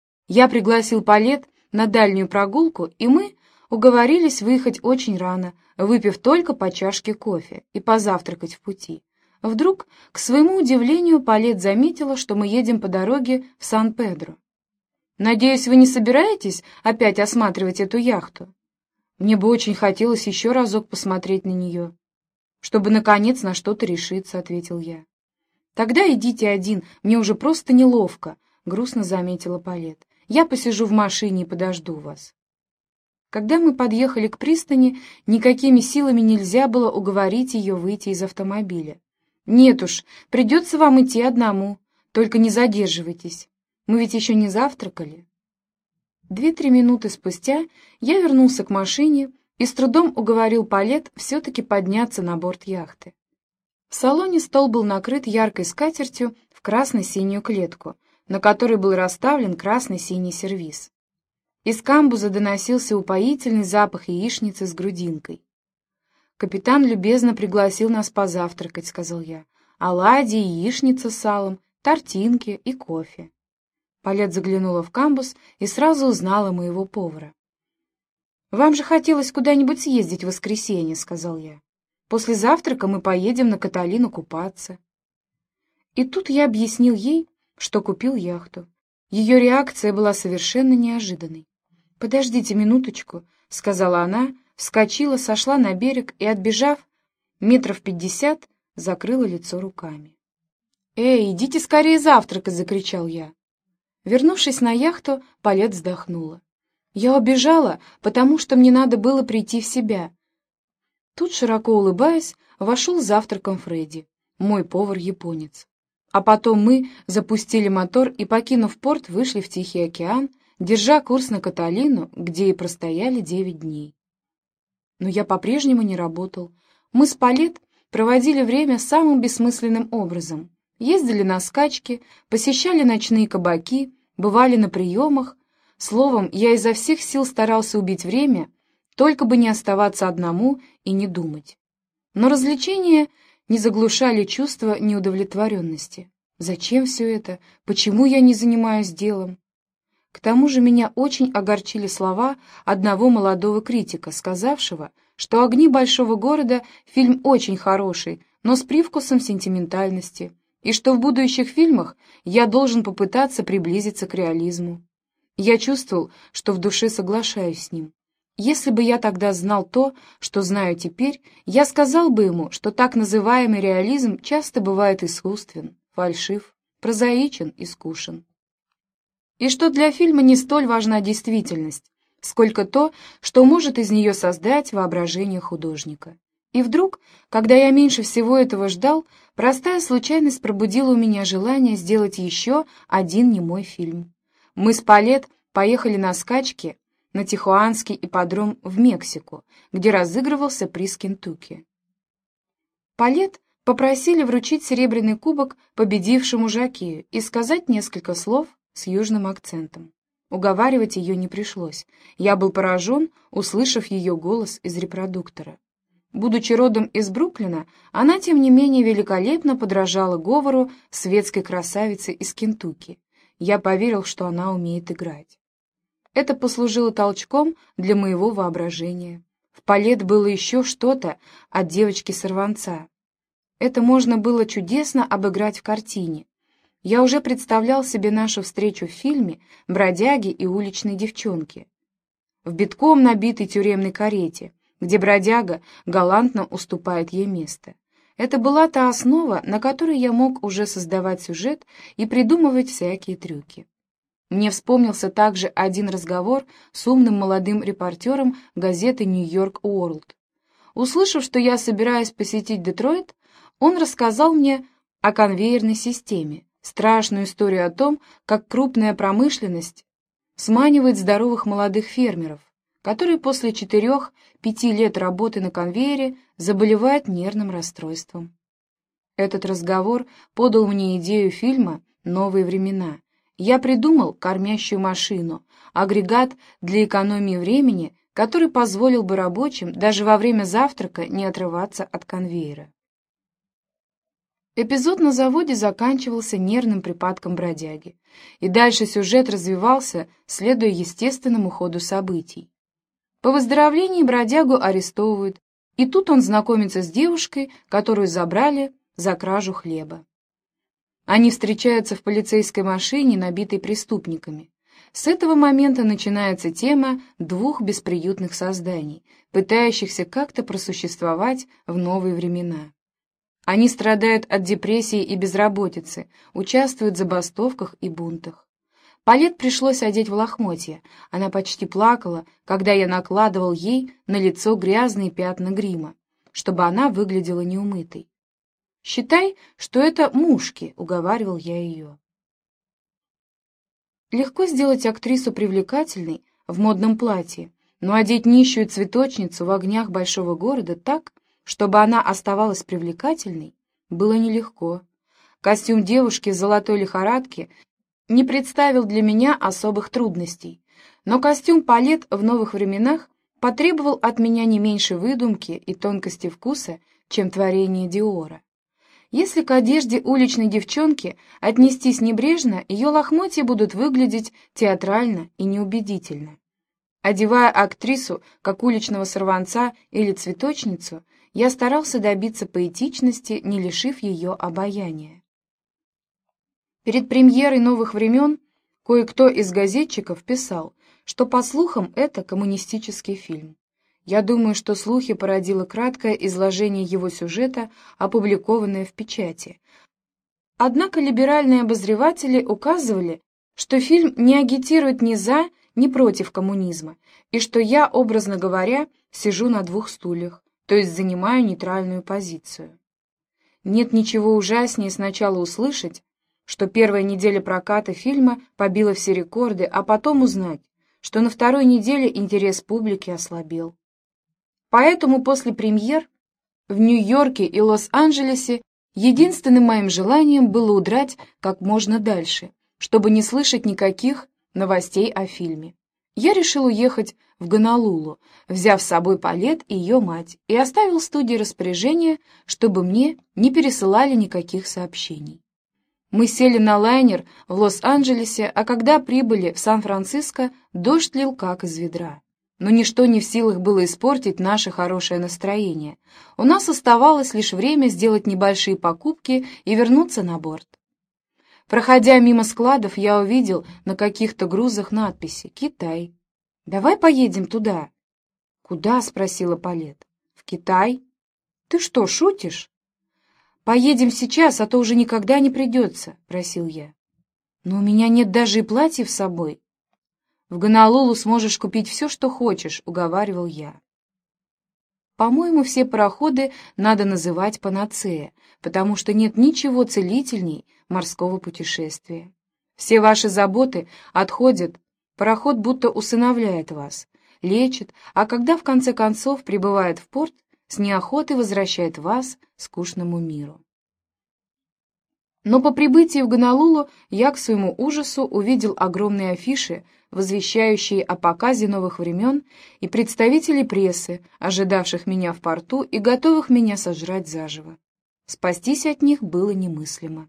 Я пригласил Палет на дальнюю прогулку, и мы уговорились выехать очень рано, выпив только по чашке кофе, и позавтракать в пути. Вдруг, к своему удивлению, Палет заметила, что мы едем по дороге в Сан-Педро. «Надеюсь, вы не собираетесь опять осматривать эту яхту?» Мне бы очень хотелось еще разок посмотреть на нее. «Чтобы, наконец, на что-то решиться», — ответил я. «Тогда идите один, мне уже просто неловко», — грустно заметила Палет. «Я посижу в машине и подожду вас». Когда мы подъехали к пристани, никакими силами нельзя было уговорить ее выйти из автомобиля. «Нет уж, придется вам идти одному. Только не задерживайтесь. Мы ведь еще не завтракали». Две-три минуты спустя я вернулся к машине и с трудом уговорил Палет все-таки подняться на борт яхты. В салоне стол был накрыт яркой скатертью в красно-синюю клетку, на которой был расставлен красно-синий сервиз. Из камбуза доносился упоительный запах яичницы с грудинкой. «Капитан любезно пригласил нас позавтракать», — сказал я. «Оладьи, яичница с салом, тортинки и кофе». Палет заглянула в камбуз и сразу узнала моего повара. «Вам же хотелось куда-нибудь съездить в воскресенье», — сказал я. «После завтрака мы поедем на Каталину купаться». И тут я объяснил ей, что купил яхту. Ее реакция была совершенно неожиданной. «Подождите минуточку», — сказала она, вскочила, сошла на берег и, отбежав метров пятьдесят, закрыла лицо руками. «Эй, идите скорее завтракать!» — закричал я. Вернувшись на яхту, Палет вздохнула. «Я убежала, потому что мне надо было прийти в себя». Тут, широко улыбаясь, вошел с завтраком Фредди, мой повар-японец. А потом мы запустили мотор и, покинув порт, вышли в Тихий океан, держа курс на Каталину, где и простояли девять дней. Но я по-прежнему не работал. Мы с Палет проводили время самым бессмысленным образом. Ездили на скачки, посещали ночные кабаки, бывали на приемах. Словом, я изо всех сил старался убить время, только бы не оставаться одному и не думать. Но развлечения не заглушали чувство неудовлетворенности. Зачем все это? Почему я не занимаюсь делом? К тому же меня очень огорчили слова одного молодого критика, сказавшего, что «Огни большого города» — фильм очень хороший, но с привкусом сентиментальности, и что в будущих фильмах я должен попытаться приблизиться к реализму. Я чувствовал, что в душе соглашаюсь с ним. Если бы я тогда знал то, что знаю теперь, я сказал бы ему, что так называемый реализм часто бывает искусствен, фальшив, прозаичен и скучен. И что для фильма не столь важна действительность, сколько то, что может из нее создать воображение художника. И вдруг, когда я меньше всего этого ждал, простая случайность пробудила у меня желание сделать еще один немой фильм. Мы с Палет поехали на скачки на Тихуанский ипподром в Мексику, где разыгрывался приз Кентукки. Палет попросили вручить серебряный кубок победившему жокею и сказать несколько слов с южным акцентом. Уговаривать ее не пришлось. Я был поражен, услышав ее голос из репродуктора. Будучи родом из Бруклина, она, тем не менее, великолепно подражала говору светской красавицы из Кентукки. Я поверил, что она умеет играть. Это послужило толчком для моего воображения. В Палет было еще что-то от девочки-сорванца. Это можно было чудесно обыграть в картине. Я уже представлял себе нашу встречу в фильме «Бродяги и уличные девчонки» в битком набитой тюремной карете, где бродяга галантно уступает ей место. Это была та основа, на которой я мог уже создавать сюжет и придумывать всякие трюки. Мне вспомнился также один разговор с умным молодым репортером газеты «Нью-Йорк Уорлд». Услышав, что я собираюсь посетить Детройт, он рассказал мне о конвейерной системе, страшную историю о том, как крупная промышленность сманивает здоровых молодых фермеров, которые после четырех-пяти лет работы на конвейере заболевают нервным расстройством. Этот разговор подал мне идею фильма «Новые времена». Я придумал кормящую машину, агрегат для экономии времени, который позволил бы рабочим даже во время завтрака не отрываться от конвейера. Эпизод на заводе заканчивался нервным припадком бродяги, и дальше сюжет развивался, следуя естественному ходу событий. По выздоровлении бродягу арестовывают, и тут он знакомится с девушкой, которую забрали за кражу хлеба. Они встречаются в полицейской машине, набитой преступниками. С этого момента начинается тема двух бесприютных созданий, пытающихся как-то просуществовать в новые времена. Они страдают от депрессии и безработицы, участвуют в забастовках и бунтах. Палет пришлось одеть в лохмотья. Она почти плакала, когда я накладывал ей на лицо грязные пятна грима, чтобы она выглядела неумытой. «Считай, что это мушки», — уговаривал я ее. Легко сделать актрису привлекательной в модном платье, но одеть нищую цветочницу в огнях большого города так, чтобы она оставалась привлекательной, было нелегко. Костюм девушки в золотой лихорадке не представил для меня особых трудностей, но костюм Палет в новых временах потребовал от меня не меньше выдумки и тонкости вкуса, чем творение Диора. Если к одежде уличной девчонки отнестись небрежно, ее лохмотья будут выглядеть театрально и неубедительно. Одевая актрису, как уличного сорванца или цветочницу, я старался добиться поэтичности, не лишив ее обаяния. Перед премьерой «Новых времен» кое-кто из газетчиков писал, что, по слухам, это коммунистический фильм. Я думаю, что слухи породило краткое изложение его сюжета, опубликованное в печати. Однако либеральные обозреватели указывали, что фильм не агитирует ни за, ни против коммунизма, и что я, образно говоря, сижу на двух стульях, то есть занимаю нейтральную позицию. Нет ничего ужаснее сначала услышать, что первая неделя проката фильма побила все рекорды, а потом узнать, что на второй неделе интерес публики ослабел. Поэтому после премьер в Нью-Йорке и Лос-Анджелесе единственным моим желанием было удрать как можно дальше, чтобы не слышать никаких новостей о фильме. Я решил уехать в Гонолулу, взяв с собой Палет и ее мать, и оставил студии распоряжение, чтобы мне не пересылали никаких сообщений. Мы сели на лайнер в Лос-Анджелесе, а когда прибыли в Сан-Франциско, дождь лил как из ведра. Но ничто не в силах было испортить наше хорошее настроение. У нас оставалось лишь время сделать небольшие покупки и вернуться на борт. Проходя мимо складов, я увидел на каких-то грузах надписи «Китай». «Давай поедем туда». «Куда?» — спросила Палет. «В Китай». «Ты что, шутишь?» «Поедем сейчас, а то уже никогда не придется», — просил я. «Но у меня нет даже и платья с собой». «В Гонолулу сможешь купить все, что хочешь», — уговаривал я. По-моему, все пароходы надо называть панацея, потому что нет ничего целительней морского путешествия. Все ваши заботы отходят, пароход будто усыновляет вас, лечит, а когда в конце концов прибывает в порт, с неохотой возвращает вас к скучному миру. Но по прибытии в Гонолулу я к своему ужасу увидел огромные афиши, возвещающие о показе новых времен, и представителей прессы, ожидавших меня в порту и готовых меня сожрать заживо. Спастись от них было немыслимо.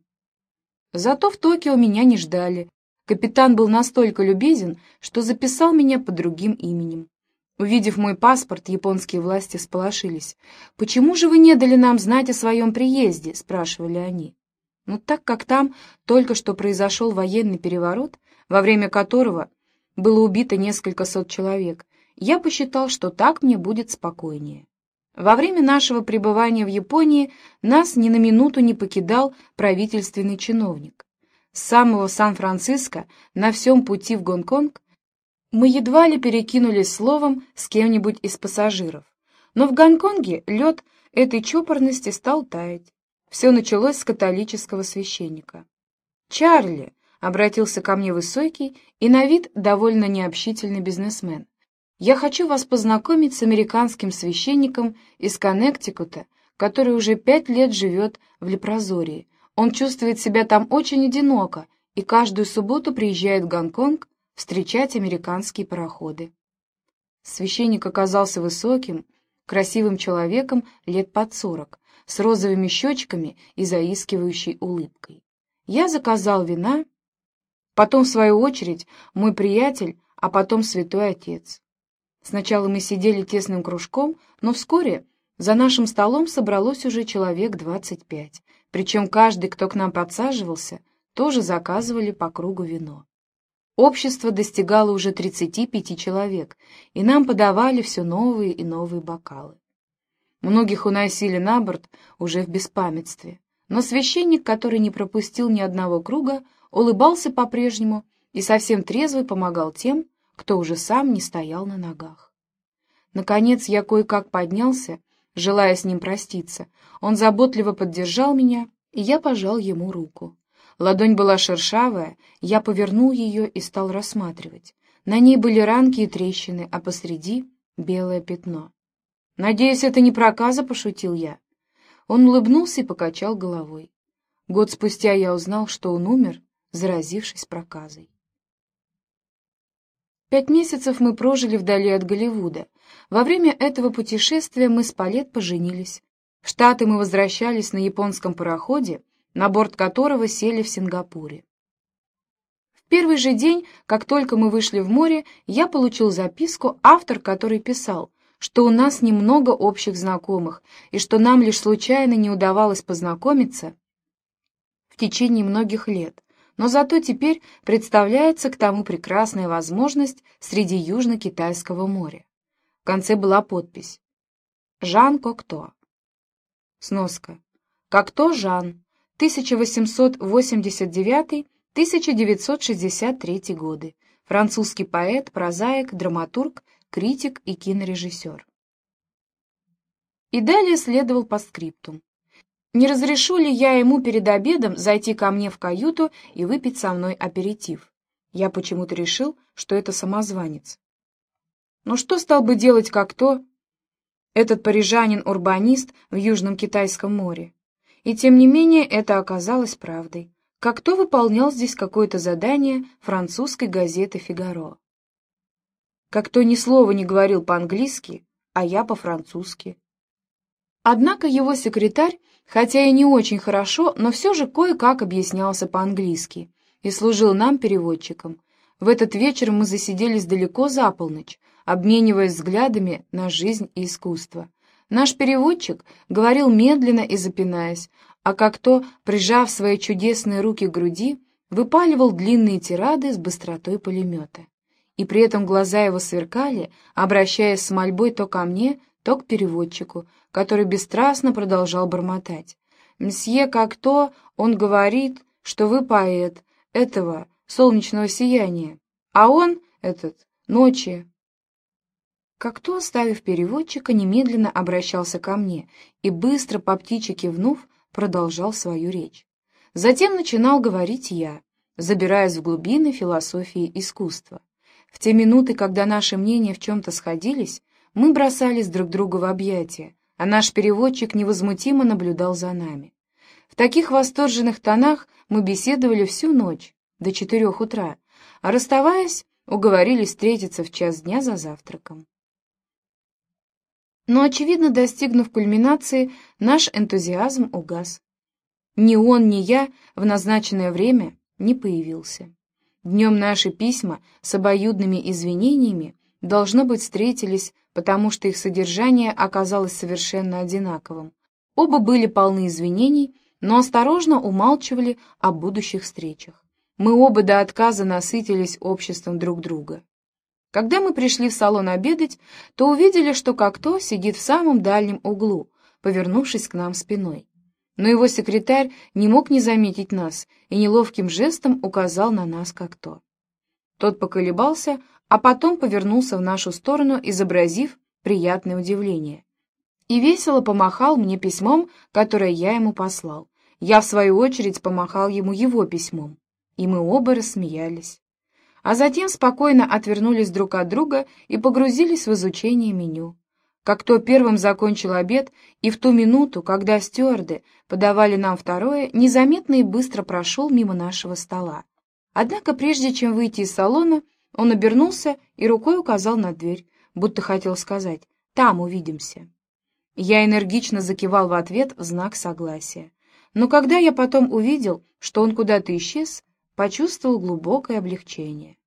Зато в Токио меня не ждали. Капитан был настолько любезен, что записал меня под другим именем. Увидев мой паспорт, японские власти всполошились. «Почему же вы не дали нам знать о своем приезде?» — спрашивали они. Ну, так как там только что произошел военный переворот, во время которого было убито несколько сот человек, я посчитал, что так мне будет спокойнее. Во время нашего пребывания в Японии нас ни на минуту не покидал правительственный чиновник. С самого Сан-Франциско на всем пути в Гонконг мы едва ли перекинулись словом с кем-нибудь из пассажиров. Но в Гонконге лед этой чопорности стал таять. Все началось с католического священника. «Чарли», — обратился ко мне высокий и на вид довольно необщительный бизнесмен, «я хочу вас познакомить с американским священником из Коннектикута, который уже пять лет живет в Лепрозории. Он чувствует себя там очень одиноко и каждую субботу приезжает в Гонконг встречать американские пароходы». Священник оказался высоким, красивым человеком лет под сорок, с розовыми щечками и заискивающей улыбкой. Я заказал вина, потом, в свою очередь, мой приятель, а потом святой отец. Сначала мы сидели тесным кружком, но вскоре за нашим столом собралось уже человек двадцать пять, причем каждый, кто к нам подсаживался, тоже заказывали по кругу вино. Общество достигало уже тридцати пяти человек, и нам подавали все новые и новые бокалы. Многих уносили на борт уже в беспамятстве, но священник, который не пропустил ни одного круга, улыбался по-прежнему и совсем трезвый помогал тем, кто уже сам не стоял на ногах. Наконец я кое-как поднялся, желая с ним проститься. Он заботливо поддержал меня, и я пожал ему руку. Ладонь была шершавая, я повернул ее и стал рассматривать. На ней были ранки и трещины, а посреди — белое пятно. «Надеюсь, это не проказа?» — пошутил я. Он улыбнулся и покачал головой. Год спустя я узнал, что он умер, заразившись проказой. Пять месяцев мы прожили вдали от Голливуда. Во время этого путешествия мы с Палет поженились. В Штаты мы возвращались на японском пароходе, на борт которого сели в Сингапуре. В первый же день, как только мы вышли в море, я получил записку, автор которой писал, что у нас немного общих знакомых и что нам лишь случайно не удавалось познакомиться в течение многих лет, но зато теперь представляется к тому прекрасная возможность среди Южно-Китайского моря. В конце была подпись «Жан Кокто». Сноска. Кокто Жан, тысяча восемьсот восемьдесят девятый — тысяча девятьсот шестьдесят третий годы, французский поэт, прозаик, драматург, критик и кинорежиссер. И далее следовал постскриптум. Не разрешу ли я ему перед обедом зайти ко мне в каюту и выпить со мной аперитив? Я почему-то решил, что это самозванец. Но что стал бы делать Кокто, этот парижанин-урбанист в Южном Китайском море? И тем не менее это оказалось правдой. Кокто выполнял здесь какое-то задание французской газеты «Фигаро». Кокто ни слова не говорил по-английски, а я по-французски. Однако его секретарь, хотя и не очень хорошо, но все же кое-как объяснялся по-английски и служил нам переводчиком. В этот вечер мы засиделись далеко за полночь, обмениваясь взглядами на жизнь и искусство. Наш переводчик говорил медленно и запинаясь, а Кокто, прижав свои чудесные руки к груди, выпаливал длинные тирады с быстротой пулемета. И при этом глаза его сверкали, обращаясь с мольбой то ко мне, то к переводчику, который бесстрастно продолжал бормотать. «Мсье Кокто, он говорит, что вы поэт этого солнечного сияния, а он, этот, ночи». Кокто, оставив переводчика, немедленно обращался ко мне и, быстро по птичьи кивнув, продолжал свою речь. Затем начинал говорить я, забираясь в глубины философии искусства. В те минуты, когда наши мнения в чем-то сходились, мы бросались друг другу в объятия, а наш переводчик невозмутимо наблюдал за нами. В таких восторженных тонах мы беседовали всю ночь, до четырех утра, а расставаясь, уговорились встретиться в час дня за завтраком. Но, очевидно, достигнув кульминации, наш энтузиазм угас. Ни он, ни я в назначенное время не появился. Днем наши письма с обоюдными извинениями, должно быть, встретились, потому что их содержание оказалось совершенно одинаковым. Оба были полны извинений, но осторожно умалчивали о будущих встречах. Мы оба до отказа насытились обществом друг друга. Когда мы пришли в салон обедать, то увидели, что Кокто сидит в самом дальнем углу, повернувшись к нам спиной. Но его секретарь не мог не заметить нас и неловким жестом указал на нас Кокто. Тот поколебался, а потом повернулся в нашу сторону, изобразив приятное удивление, и весело помахал мне письмом, которое я ему послал. Я, в свою очередь, помахал ему его письмом, и мы оба рассмеялись. А затем спокойно отвернулись друг от друга и погрузились в изучение меню. Кокто первым закончил обед, и в ту минуту, когда стюарды подавали нам второе, незаметно и быстро прошел мимо нашего стола. Однако прежде чем выйти из салона, он обернулся и рукой указал на дверь, будто хотел сказать «там увидимся». Я энергично закивал в ответ в знак согласия. Но когда я потом увидел, что он куда-то исчез, почувствовал глубокое облегчение.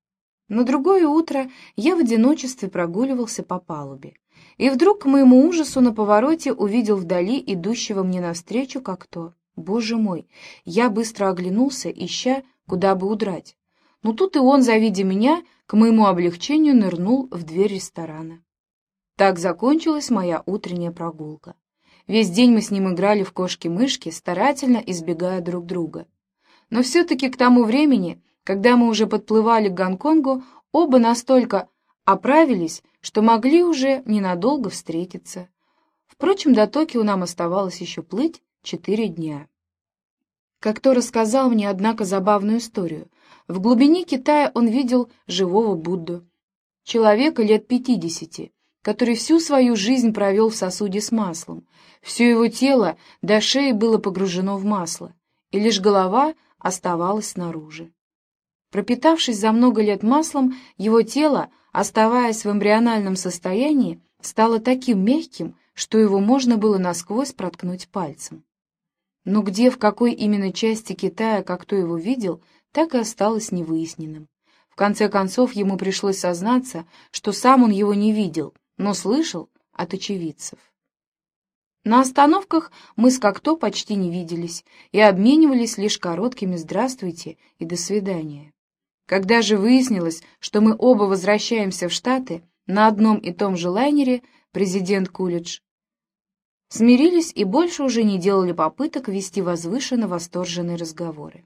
На другое утро я в одиночестве прогуливался по палубе, и вдруг, к моему ужасу, на повороте увидел вдали идущего мне навстречу Кокто. Боже мой! Я быстро оглянулся, ища, куда бы удрать. Но тут и он, завидя меня, к моему облегчению нырнул в дверь ресторана. Так закончилась моя утренняя прогулка. Весь день мы с ним играли в кошки-мышки, старательно избегая друг друга. Но все-таки к тому времени, когда мы уже подплывали к Гонконгу, оба настолько оправились, что могли уже ненадолго встретиться. Впрочем, до Токио нам оставалось еще плыть четыре дня. Как-то рассказал мне, однако, забавную историю. В глубине Китая он видел живого Будду, человека лет пятидесяти, который всю свою жизнь провел в сосуде с маслом. Все его тело до шеи было погружено в масло, и лишь голова оставалась снаружи. Пропитавшись за много лет маслом, его тело, оставаясь в эмбриональном состоянии, стало таким мягким, что его можно было насквозь проткнуть пальцем. Но где, в какой именно части Китая, как кто его видел, так и осталось невыясненным. В конце концов, ему пришлось сознаться, что сам он его не видел, но слышал от очевидцев. На остановках мы с Кокто почти не виделись и обменивались лишь короткими «здравствуйте» и «до свидания». Когда же выяснилось, что мы оба возвращаемся в Штаты на одном и том же лайнере, президент Кулидж, смирились и больше уже не делали попыток вести возвышенно восторженные разговоры.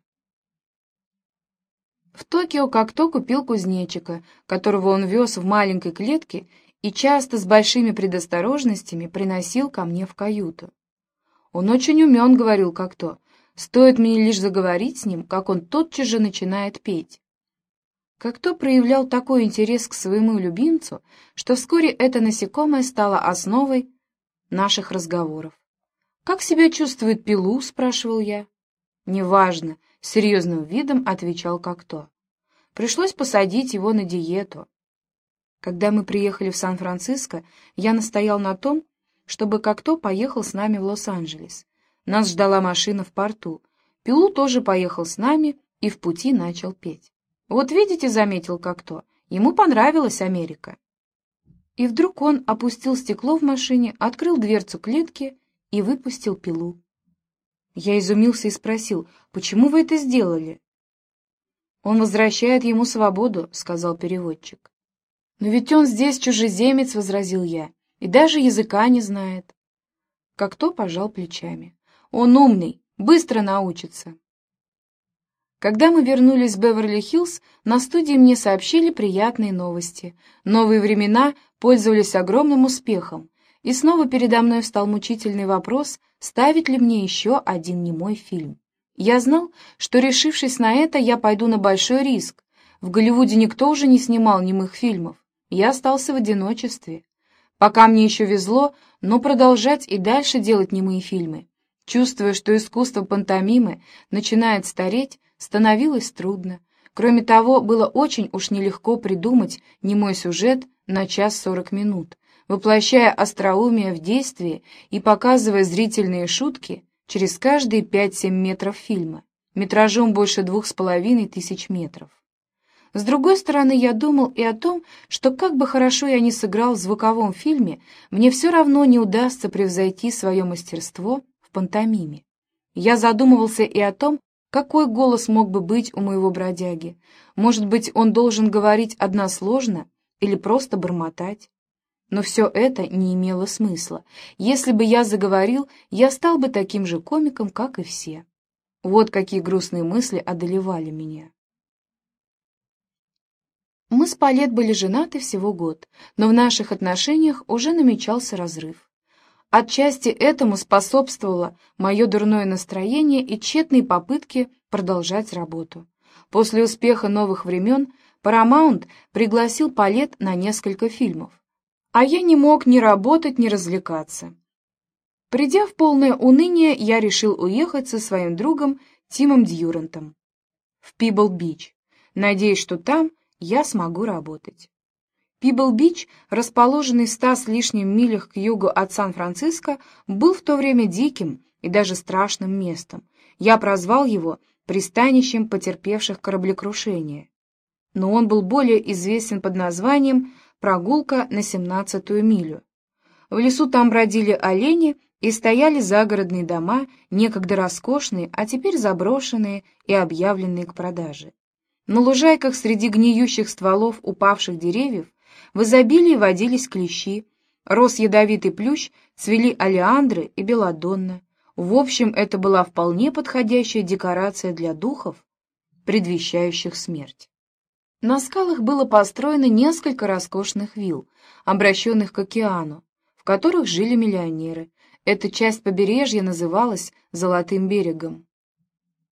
В Токио Кокто купил кузнечика, которого он вез в маленькой клетке и часто с большими предосторожностями приносил ко мне в каюту. «Он очень умен», — говорил Кокто, — «стоит мне лишь заговорить с ним, как он тотчас же начинает петь». Кокто проявлял такой интерес к своему любимцу, что вскоре это насекомое стало основой наших разговоров. «Как себя чувствует Пилу?» — спрашивал я. «Неважно», — с серьезным видом отвечал Кокто. «Пришлось посадить его на диету». Когда мы приехали в Сан-Франциско, я настоял на том, чтобы Кокто поехал с нами в Лос-Анджелес. Нас ждала машина в порту. Пилу тоже поехал с нами и в пути начал петь. «Вот видите», — заметил Кокто, — «ему понравилась Америка». И вдруг он опустил стекло в машине, открыл дверцу клетки и выпустил Пилу. Я изумился и спросил: «Почему вы это сделали?» «Он возвращает ему свободу», — сказал переводчик. «Но ведь он здесь чужеземец», — возразил я, — «и даже языка не знает». Кокто пожал плечами. «Он умный, быстро научится». Когда мы вернулись в Беверли-Хиллз, на студии мне сообщили приятные новости. Новые времена пользовались огромным успехом, и снова передо мной встал мучительный вопрос, ставить ли мне еще один немой фильм. Я знал, что, решившись на это, я пойду на большой риск. В Голливуде никто уже не снимал немых фильмов. Я остался в одиночестве. Пока мне еще везло, но продолжать и дальше делать немые фильмы, чувствуя, что искусство пантомимы начинает стареть, становилось трудно. Кроме того, было очень уж нелегко придумать немой сюжет на час сорок минут, воплощая остроумие в действии и показывая зрительные шутки через каждые пять-семь метров фильма, метражом больше двух с половиной тысяч метров. С другой стороны, я думал и о том, что как бы хорошо я ни сыграл в звуковом фильме, мне все равно не удастся превзойти свое мастерство в пантомиме. Я задумывался и о том, какой голос мог бы быть у моего бродяги. Может быть, он должен говорить односложно или просто бормотать. Но все это не имело смысла. Если бы я заговорил, я стал бы таким же комиком, как и все. Вот какие грустные мысли одолевали меня. Мы с Палет были женаты всего год, но в наших отношениях уже намечался разрыв. Отчасти этому способствовало мое дурное настроение и тщетные попытки продолжать работу. После успеха «Новых времен» Paramount пригласил Палет на несколько фильмов, а я не мог ни работать, ни развлекаться. Придя в полное уныние, я решил уехать со своим другом Тимом Дьюрантом в Пибл-Бич, надеясь, что там я смогу работать. Пибл-Бич, расположенный в ста с лишним милях к югу от Сан-Франциско, был в то время диким и даже страшным местом. Я прозвал его пристанищем потерпевших кораблекрушение. Но он был более известен под названием «Прогулка на семнадцатую милю». В лесу там бродили олени и стояли загородные дома, некогда роскошные, а теперь заброшенные и объявленные к продаже. На лужайках среди гниющих стволов упавших деревьев в изобилии водились клещи, рос ядовитый плющ, цвели олеандры и белладонна. В общем, это была вполне подходящая декорация для духов, предвещающих смерть. На скалах было построено несколько роскошных вилл, обращенных к океану, в которых жили миллионеры. Эта часть побережья называлась Золотым берегом.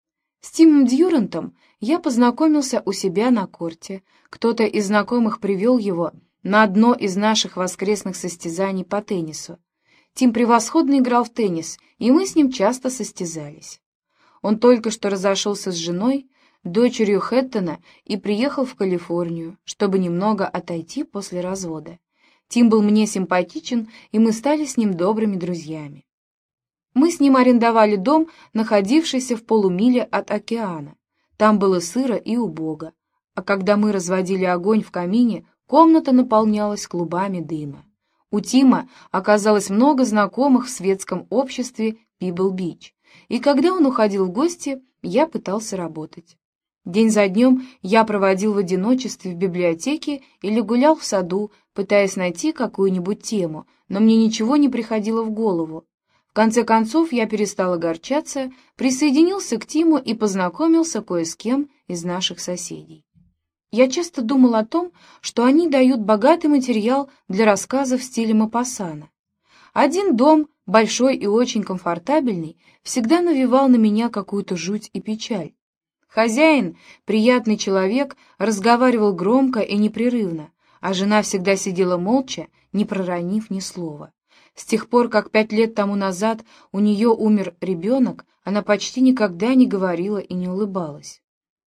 С Тимом Дьюрантом я познакомился у себя на корте. Кто-то из знакомых привел его на одно из наших воскресных состязаний по теннису. Тим превосходно играл в теннис, и мы с ним часто состязались. Он только что разошелся с женой, дочерью Хэттона, и приехал в Калифорнию, чтобы немного отойти после развода. Тим был мне симпатичен, и мы стали с ним добрыми друзьями. Мы с ним арендовали дом, находившийся в полумиле от океана. Там было сыро и убого, а когда мы разводили огонь в камине, комната наполнялась клубами дыма. У Тима оказалось много знакомых в светском обществе Пибл-Бич, и когда он уходил в гости, я пытался работать. День за днем я проводил в одиночестве в библиотеке или гулял в саду, пытаясь найти какую-нибудь тему, но мне ничего не приходило в голову. В конце концов я перестал огорчаться, присоединился к Тиму и познакомился кое с кем из наших соседей. Я часто думал о том, что они дают богатый материал для рассказов в стиле Мопассана. Один дом, большой и очень комфортабельный, всегда навевал на меня какую-то жуть и печаль. Хозяин, приятный человек, разговаривал громко и непрерывно, а жена всегда сидела молча, не проронив ни слова. С тех пор, как пять лет тому назад у нее умер ребенок, она почти никогда не говорила и не улыбалась.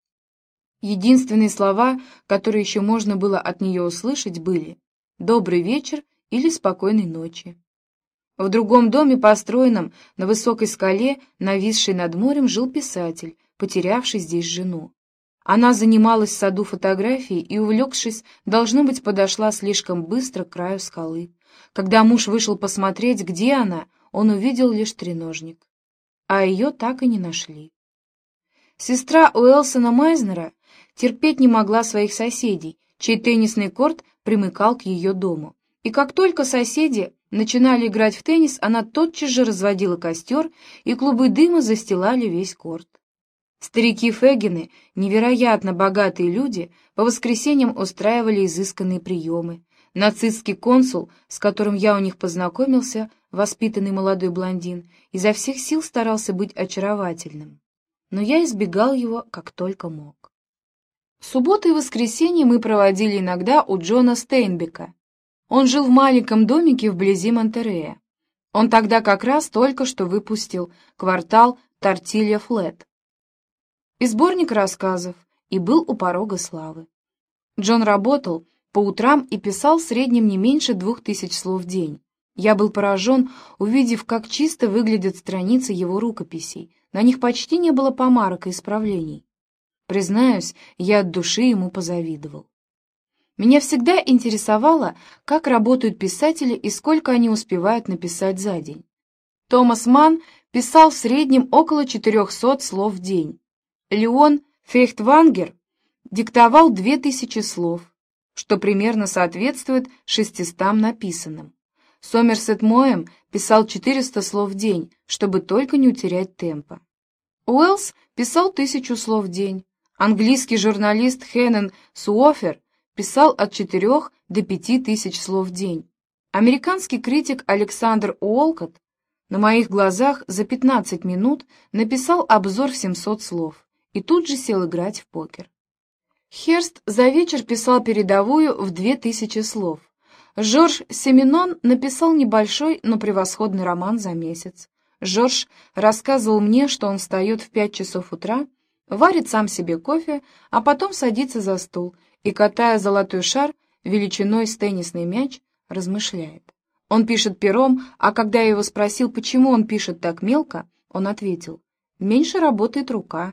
Единственные слова, которые еще можно было от нее услышать, были «добрый вечер» или «спокойной ночи». В другом доме, построенном на высокой скале, нависшей над морем, жил писатель, потерявший здесь жену. Она занималась в саду фотографией и, увлекшись, должно быть, подошла слишком быстро к краю скалы. Когда муж вышел посмотреть, где она, он увидел лишь треножник, а ее так и не нашли. Сестра Уэлсона Майзнера терпеть не могла своих соседей, чей теннисный корт примыкал к ее дому. И как только соседи начинали играть в теннис, она тотчас же разводила костер, и клубы дыма застилали весь корт. Старики Фегины, невероятно богатые люди, по воскресеньям устраивали изысканные приемы. Нацистский консул, с которым я у них познакомился, воспитанный молодой блондин, изо всех сил старался быть очаровательным. Но я избегал его как только мог. Субботы и воскресенье мы проводили иногда у Джона Стейнбека. Он жил в маленьком домике вблизи Монтерея. Он тогда как раз только что выпустил «Квартал Тортилья Флет» и сборник рассказов, и был у порога славы. Джон работал по утрам и писал в среднем не меньше двух тысяч слов в день. Я был поражен, увидев, как чисто выглядят страницы его рукописей. На них почти не было помарок и исправлений. Признаюсь, я от души ему позавидовал. Меня всегда интересовало, как работают писатели и сколько они успевают написать за день. Томас Манн писал в среднем около четырехсот слов в день. Леон Фейхтвангер диктовал две тысячи слов, что примерно соответствует шестистам написанным. Сомерсет Моэм писал четыреста слов в день, чтобы только не утерять темпа. Уэллс писал тысячу слов в день. Английский журналист Хеннон Суофер писал от четырех до пяти тысяч слов в день. Американский критик Александр Уолкотт на моих глазах за пятнадцать минут написал обзор в семьсот слов и тут же сел играть в покер. Херст за вечер писал передовую в две тысячи слов. Жорж Семенон написал небольшой, но превосходный роман за месяц. Жорж рассказывал мне, что он встает в пять часов утра, варит сам себе кофе, а потом садится за стол и, катая золотой шар величиной с теннисный мяч, размышляет. Он пишет пером, а когда я его спросил, почему он пишет так мелко, он ответил: «Меньше работает рука».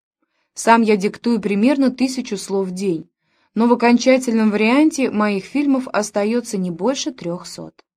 Сам я диктую примерно тысячу слов в день, но в окончательном варианте моих фильмов остается не больше трехсот.